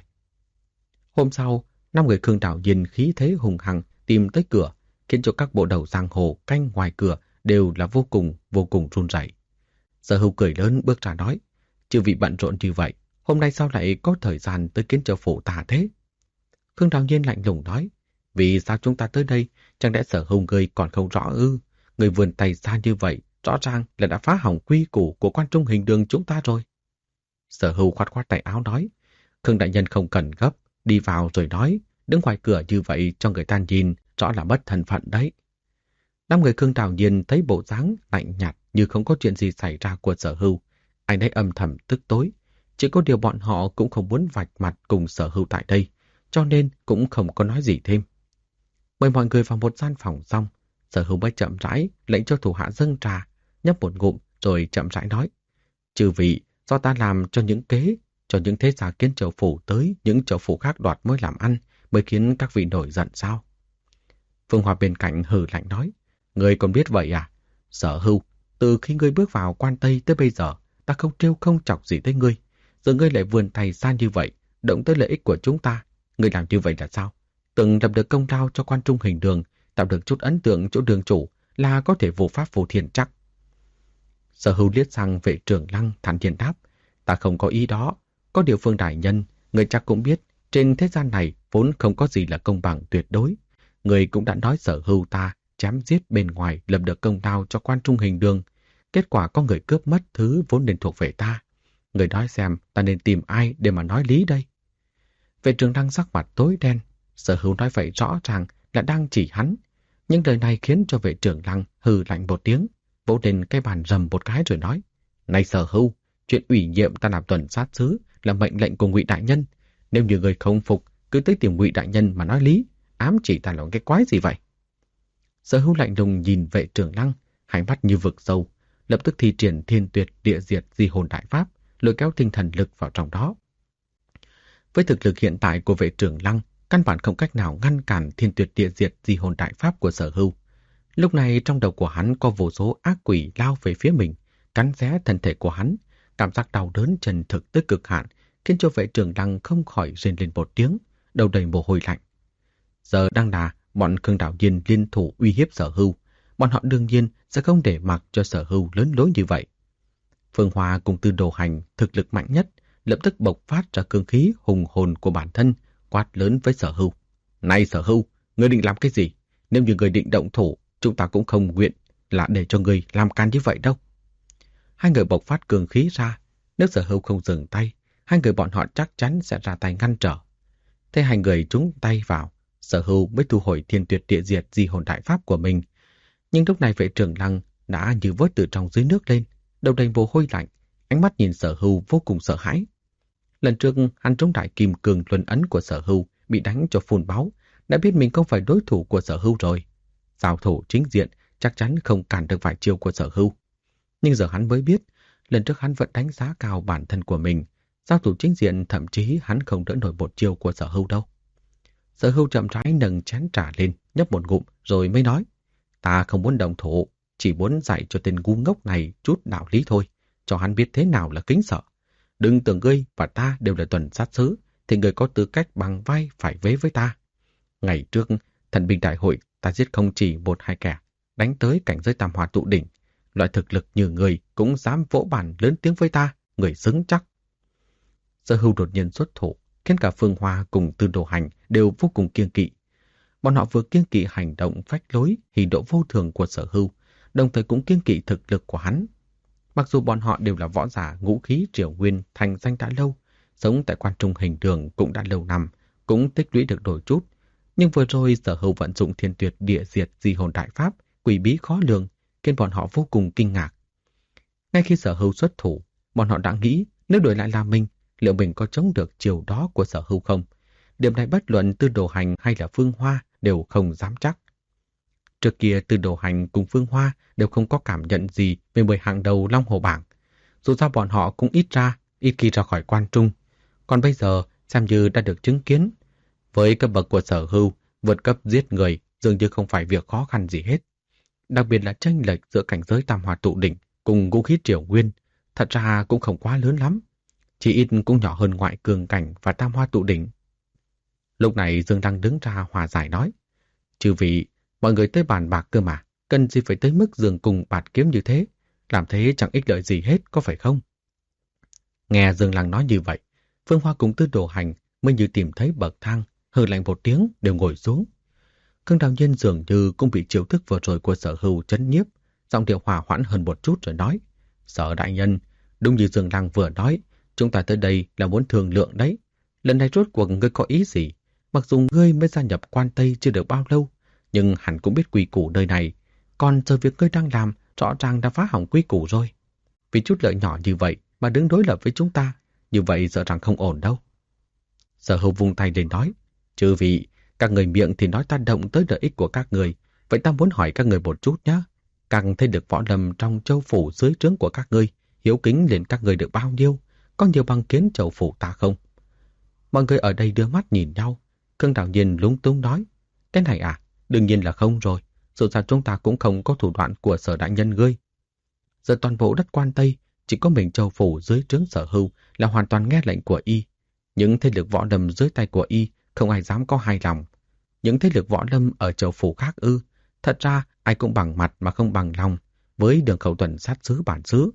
Hôm sau, 5 người Khương Đào Nhiên khí thế hùng hăng tìm tới cửa, khiến cho các bộ đầu giang hồ canh ngoài cửa đều là vô cùng run rẩy. Sở Hưu cười lớn bước ra nói, chư vị bận rộn như vậy, hôm nay sao lại có thời gian tới Kiến Châu phủ ta thế? Khương Đào Nhiên lạnh lùng nói, vì sao chúng ta tới đây, chẳng lẽ Sở Hưu ngươi còn không rõ ư? Người vươn tay ra như vậy, rõ ràng là đã phá hỏng quy củ của quan trung hình đường chúng ta rồi. Sở Hưu khoát khoát tay áo nói, Khương đại nhân không cần gấp, đi vào rồi nói, đứng ngoài cửa như vậy cho người ta nhìn, rõ là mất thân phận đấy. 5 người Khương Đào Nhiên thấy bộ dáng lạnh nhạt như không có chuyện gì xảy ra của Sở Hưu, anh ấy âm thầm tức tối. Chỉ có điều bọn họ cũng không muốn vạch mặt cùng Sở Hưu tại đây, cho nên cũng không có nói gì thêm. Mời mọi người vào một gian phòng xong, Sở Hưu mới chậm rãi lệnh cho thủ hạ dâng trà, nhấp một ngụm rồi chậm rãi nói, chư vị, do ta làm cho những kế, cho những thế gia Kiến Châu phủ tới những châu phủ khác đoạt mới làm ăn, mới khiến các vị nổi giận sao? Phương Hòa bên cạnh hừ lạnh nói, ngươi còn biết vậy à? Sở Hưu, từ khi ngươi bước vào Quan Tây tới bây giờ, ta không trêu không chọc gì tới ngươi. Giờ ngươi lại vươn tay ra như vậy, động tới lợi ích của chúng ta. Ngươi làm như vậy là sao? Từng lập được công lao cho quan trung hình đường, tạo được chút ấn tượng chỗ đường chủ là có thể vô pháp vô thiên chắc. Sở Hưu liếc sang Vệ Trưởng Lăng thản nhiên đáp, ta không có ý đó. Có điều Phương đại nhân, người chắc cũng biết, trên thế gian này vốn không có gì là công bằng tuyệt đối. Người cũng đã nói Sở Hưu ta chém giết bên ngoài lập được công lao cho quan trung hình đường. Kết quả có người cướp mất thứ vốn nên thuộc về ta. Người nói xem ta nên tìm ai để mà nói lý đây? Vệ Trưởng Lăng sắc mặt tối đen. Sở Hưu nói vậy rõ ràng là đang chỉ hắn. Những lời này khiến cho Vệ Trưởng Lăng hừ lạnh một tiếng, vỗ lên cái bàn rầm một cái rồi nói, này Sở Hưu, chuyện ủy nhiệm ta làm tuần sát sứ là mệnh lệnh của Ngụy đại nhân. Nếu như người không phục, cứ tới tìm Ngụy đại nhân mà nói lý, ám chỉ ta là cái quái gì vậy? Sở Hưu lạnh lùng nhìn Vệ Trưởng Lăng, hai mắt như vực sâu, lập tức thi triển thiên tuyệt địa diệt di hồn đại pháp, lôi kéo tinh thần lực vào trong đó. Với thực lực hiện tại của Vệ Trưởng Lăng, căn bản không cách nào ngăn cản thiên tuyệt địa diệt di hồn đại pháp của Sở Hưu. Lúc này trong đầu của hắn có vô số ác quỷ lao về phía mình, cắn xé thân thể của hắn, cảm giác đau đớn chân thực tới cực hạn, khiến cho Vệ Trưởng Lăng không khỏi rên lên một tiếng, đầu đầy mồ hôi lạnh. Giờ đang là bọn Khương Đạo Nhiên liên thủ uy hiếp Sở Hưu. Bọn họ đương nhiên sẽ không để mặc cho Sở Hưu lớn lối như vậy. Phương Hoa cùng Tư Đồ Hành thực lực mạnh nhất, lập tức bộc phát ra cương khí hùng hồn của bản thân, quát lớn với Sở Hưu. Này Sở Hưu, ngươi định làm cái gì? Nếu như ngươi định động thủ, chúng ta cũng không nguyện là để cho ngươi làm can như vậy đâu. Hai người bộc phát cương khí ra, nếu Sở Hưu không dừng tay, hai người bọn họ chắc chắn sẽ ra tay ngăn trở. Thế hai người trúng tay vào, Sở Hưu mới thu hồi Thiên Tuyệt Địa Diệt di hồn đại pháp của mình. Nhưng lúc này Vệ Trường Lăng đã như vớt từ trong dưới nước lên, đầu đầy mồ hôi lạnh, ánh mắt nhìn Sở Hưu vô cùng sợ hãi. Lần trước hắn trúng đại kim cường luân ấn của Sở Hưu bị đánh cho phun máu, đã biết mình không phải đối thủ của Sở Hưu rồi. Giao thủ chính diện chắc chắn không cản được vài chiêu của Sở Hưu. Nhưng giờ hắn mới biết, lần trước hắn vẫn đánh giá cao bản thân của mình. Giao thủ chính diện thậm chí hắn không đỡ nổi một chiêu của Sở Hưu đâu. Sở Hưu chậm rãi nâng chén trà lên, nhấp một ngụm rồi mới nói. Ta không muốn động thủ, chỉ muốn dạy cho tên ngu ngốc này chút đạo lý thôi, cho hắn biết thế nào là kính sợ. Đừng tưởng ngươi và ta đều là tuần sát sứ, thì ngươi có tư cách bằng vai phải vế với ta. Ngày trước, thần binh đại hội ta giết không chỉ một hai kẻ, đánh tới cảnh giới tam hoa tụ đỉnh. Loại thực lực như người cũng dám vỗ bản lớn tiếng với ta, người xứng chắc. Sở Hưu đột nhiên xuất thủ, khiến cả Phương Hoa cùng Tư Đồ Hành đều vô cùng kiêng kỵ. Bọn họ vừa kiêng kỵ hành động phách lối, hỉ độ vô thường của Sở Hưu, đồng thời cũng kiêng kỵ thực lực của hắn. Mặc dù bọn họ đều là võ giả ngũ khí triều nguyên thành danh đã lâu, sống tại quan trung hình đường cũng đã lâu năm, cũng tích lũy được đôi chút. Nhưng vừa rồi Sở Hưu vận dụng Thiên Tuyệt Địa Diệt di hồn đại pháp, quỷ bí khó lường, khiến bọn họ vô cùng kinh ngạc. Ngay khi Sở Hưu xuất thủ, bọn họ đã nghĩ nếu đổi lại là mình, liệu mình có chống được chiều đó của Sở Hưu không? Điểm này bất luận Tư Đồ Hành hay là Phương Hoa đều không dám chắc. Trước kia Tư Đồ Hành cùng Phương Hoa đều không có cảm nhận gì về 10 hàng đầu Long Hồ Bảng. Dù sao bọn họ cũng ít khi ra khỏi quan trung. Còn bây giờ xem như đã được chứng kiến. Với cấp bậc của Sở Hưu, vượt cấp giết người dường như không phải việc khó khăn gì hết. Đặc biệt là chênh lệch giữa cảnh giới tam hoa tụ đỉnh cùng ngũ khí triều nguyên, thật ra cũng không quá lớn lắm. Chỉ ít cũng nhỏ hơn ngoại cường cảnh và tam hoa tụ đỉnh. Lúc này Dương Đăng đứng ra hòa giải nói. Chư vị, mọi người tới bàn bạc cơ mà, cần gì phải tới mức giường cùng bạt kiếm như thế, làm thế chẳng ích lợi gì hết, có phải không? Nghe Dương Lăng nói như vậy, Phương Hoa cùng Tư Đồ Hành mới như tìm thấy bậc thang, hừ lạnh một tiếng đều ngồi xuống. Khương Đạo Nhiên dường như cũng bị chiêu thức vừa rồi của Sở Hưu chấn nhiếp, giọng điệu hòa hoãn hơn một chút rồi nói. Sở đại nhân, đúng như Dương Lăng vừa nói, chúng ta tới đây là muốn thương lượng đấy. Lần này rốt cuộc ngươi có ý gì? Mặc dù ngươi mới gia nhập Quan Tây chưa được bao lâu, nhưng hẳn cũng biết quy củ nơi này. Còn giờ việc ngươi đang làm rõ ràng đã phá hỏng quy củ rồi. Vì chút lợi nhỏ như vậy mà đứng đối lập với chúng ta, như vậy sợ rằng không ổn đâu. Sở Hưu vung tay lên nói, chư vị, các người miệng thì nói ta động tới lợi ích của các người, vậy ta muốn hỏi các người một chút nhé. Các thế lực võ lâm trong châu phủ dưới trướng của các ngươi, hiếu kính lên các người được bao nhiêu? Có nhiều bằng kiến châu phủ ta không? Mọi người ở đây đưa mắt nhìn nhau. Khương Đạo Nhiên lúng túng nói, cái này à? Đương nhiên là không rồi. Dù sao chúng ta cũng không có thủ đoạn của Sở đại nhân ngươi. Giờ toàn bộ đất Quan Tây, chỉ có mình châu phủ dưới trướng Sở Hưu là hoàn toàn nghe lệnh của y. Những thế lực võ lâm dưới tay của y không ai dám có hài lòng. Những thế lực võ lâm ở châu phủ khác ư? Thật ra ai cũng bằng mặt mà không bằng lòng với Đường Khẩu Tuần sát xứ bản xứ.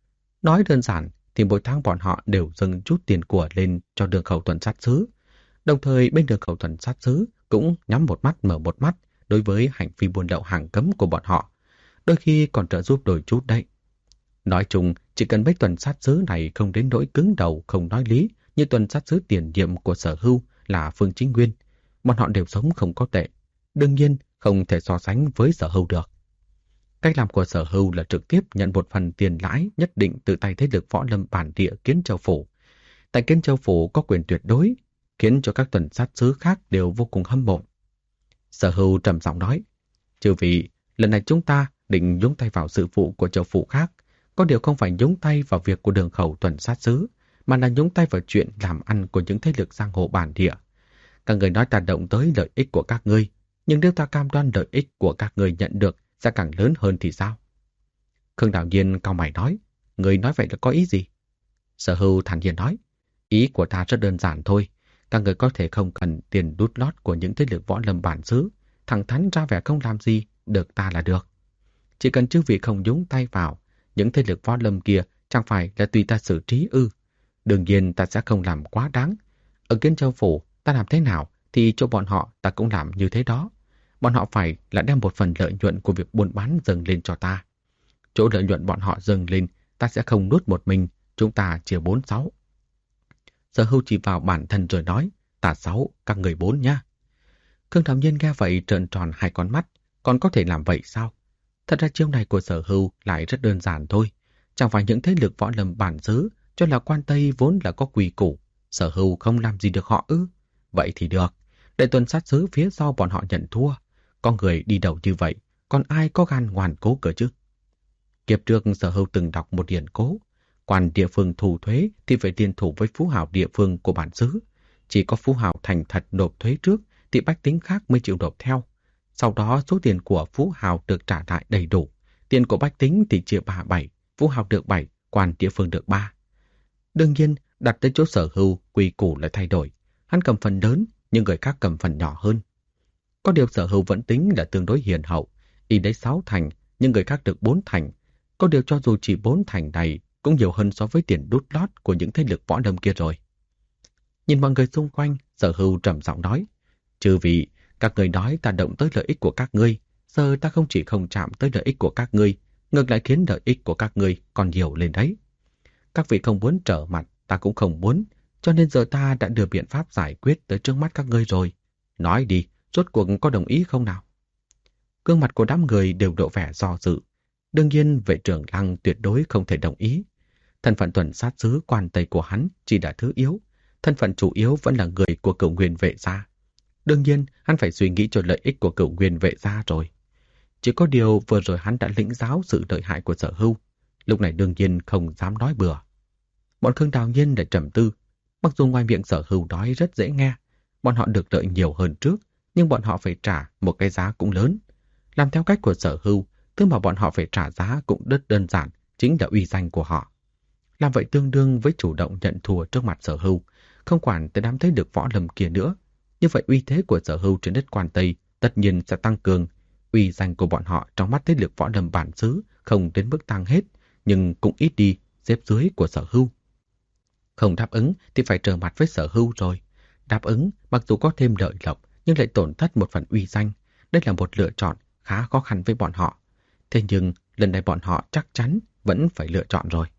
Nói đơn giản thì mỗi tháng bọn họ đều dâng chút tiền của lên cho Đường Khẩu Tuần sát xứ. Đồng thời bên Đường Khẩu Tuần sát xứ cũng nhắm một mắt mở một mắt đối với hành vi buôn lậu hàng cấm của bọn họ. Đôi khi còn trợ giúp đôi chút đấy. Nói chung, chỉ cần mấy tuần sát xứ này không đến nỗi cứng đầu không nói lý như tuần sát xứ tiền nhiệm của Sở Hưu là Phương Chính Nguyên, bọn họ đều sống không có tệ. Đương nhiên không thể so sánh với Sở Hưu được. Cách làm của Sở Hưu là trực tiếp nhận một phần tiền lãi nhất định từ tay thế lực võ lâm bản địa Kiến Châu Phủ. Tại Kiến Châu Phủ có quyền tuyệt đối, khiến cho các tuần sát xứ khác đều vô cùng hâm mộ. Sở Hưu trầm giọng nói, chư vị, lần này chúng ta định nhúng tay vào sự vụ của châu phủ khác, có điều không phải nhúng tay vào việc của Đường Khẩu Tuần sát xứ, mà là nhúng tay vào chuyện làm ăn của những thế lực giang hồ bản địa. Các người nói ta động tới lợi ích của các ngươi, nhưng nếu ta cam đoan lợi ích của các người nhận được sẽ càng lớn hơn thì sao? Khương Đạo Nhiên cau mày nói, người nói vậy là có ý gì? Sở Hưu thản nhiên nói, ý của ta rất đơn giản thôi, Các người có thể không cần tiền đút lót của những thế lực võ lâm bản xứ, thẳng thắn ra vẻ không làm gì, được ta là được. Chỉ cần chư vị không nhúng tay vào, những thế lực võ lâm kia chẳng phải là tùy ta xử trí ư. Đương nhiên ta sẽ không làm quá đáng. Ở Kiến Châu Phủ, ta làm thế nào thì cho bọn họ ta cũng làm như thế đó. Bọn họ phải là đem một phần lợi nhuận của việc buôn bán dâng lên cho ta. Chỗ lợi nhuận bọn họ dâng lên, ta sẽ không nuốt một mình, chúng ta chia 4-6. Sở Hưu chỉ vào bản thân rồi nói, ta 6, các người 4 nha. Khương Thảo Nhiên nghe vậy trợn tròn hai con mắt, còn có thể làm vậy sao? Thật ra chiêu này của Sở Hưu lại rất đơn giản thôi. Chẳng phải những thế lực võ lâm bản xứ cho là quan Tây vốn là có quy củ. Sở Hưu không làm gì được họ ư? Vậy thì được. Để tuần sát xứ phía sau bọn họ nhận thua. Có người đi đầu như vậy, còn ai có gan ngoan cố cơ chứ? Kiếp trước Sở Hưu từng đọc một điển cố. Quan địa phương thu thuế thì phải liên thủ với phú hào địa phương của bản xứ. Chỉ có phú hào thành thật nộp thuế trước thì bách tính khác mới chịu nộp theo. Sau đó số tiền của phú hào được trả lại đầy đủ. Tiền của bách tính thì chia 3-7, phú hào được 7, quan địa phương được 3. Đương nhiên, đặt tới chỗ Sở Hưu, quy củ lại thay đổi. Hắn cầm phần lớn, nhưng người khác cầm phần nhỏ hơn. Có điều Sở Hưu vẫn tính là tương đối hiền hậu. Y lấy 6 thành, nhưng người khác được 4 thành. Có điều cho dù chỉ 4 thành này, cũng nhiều hơn so với tiền đút lót của những thế lực võ lâm kia rồi. Nhìn mọi người xung quanh, Sở Hưu trầm giọng nói, chư vị, các người nói ta động tới lợi ích của các ngươi, giờ ta không chỉ không chạm tới lợi ích của các ngươi, ngược lại khiến lợi ích của các ngươi còn nhiều lên đấy. Các vị không muốn trở mặt, ta cũng không muốn, cho nên giờ ta đã đưa biện pháp giải quyết tới trước mắt các ngươi rồi. Nói đi, rốt cuộc có đồng ý không nào? Gương mặt của đám người đều lộ vẻ do dự. Đương nhiên, vệ trưởng Lăng tuyệt đối không thể đồng ý. Thân phận tuần sát sứ quan Tây của hắn chỉ là thứ yếu. Thân phận chủ yếu vẫn là người của Cửu Nguyên Vệ gia. Đương nhiên, hắn phải suy nghĩ cho lợi ích của Cửu Nguyên Vệ gia rồi. Chỉ có điều vừa rồi hắn đã lĩnh giáo sự lợi hại của Sở Hưu. Lúc này đương nhiên không dám nói bừa. Bọn Khương Đào Nhiên lại trầm tư. Mặc dù ngoài miệng Sở Hưu nói rất dễ nghe, bọn họ được lợi nhiều hơn trước, nhưng bọn họ phải trả một cái giá cũng lớn. Làm theo cách của Sở Hưu, thứ mà bọn họ phải trả giá cũng rất đơn giản, chính là uy danh của họ. Làm vậy tương đương với chủ động nhận thua trước mặt Sở Hưu, không quản tới đám thế lực võ lâm kia nữa. Như vậy uy thế của Sở Hưu trên đất quan Tây tất nhiên sẽ tăng cường. Uy danh của bọn họ trong mắt thế lực võ lâm bản xứ không đến mức tăng hết, nhưng cũng ít đi xếp dưới của Sở Hưu. Không đáp ứng thì phải trở mặt với Sở Hưu rồi. Đáp ứng mặc dù có thêm lợi lộc nhưng lại tổn thất một phần uy danh. Đây là một lựa chọn khá khó khăn với bọn họ. Thế nhưng lần này bọn họ chắc chắn vẫn phải lựa chọn rồi.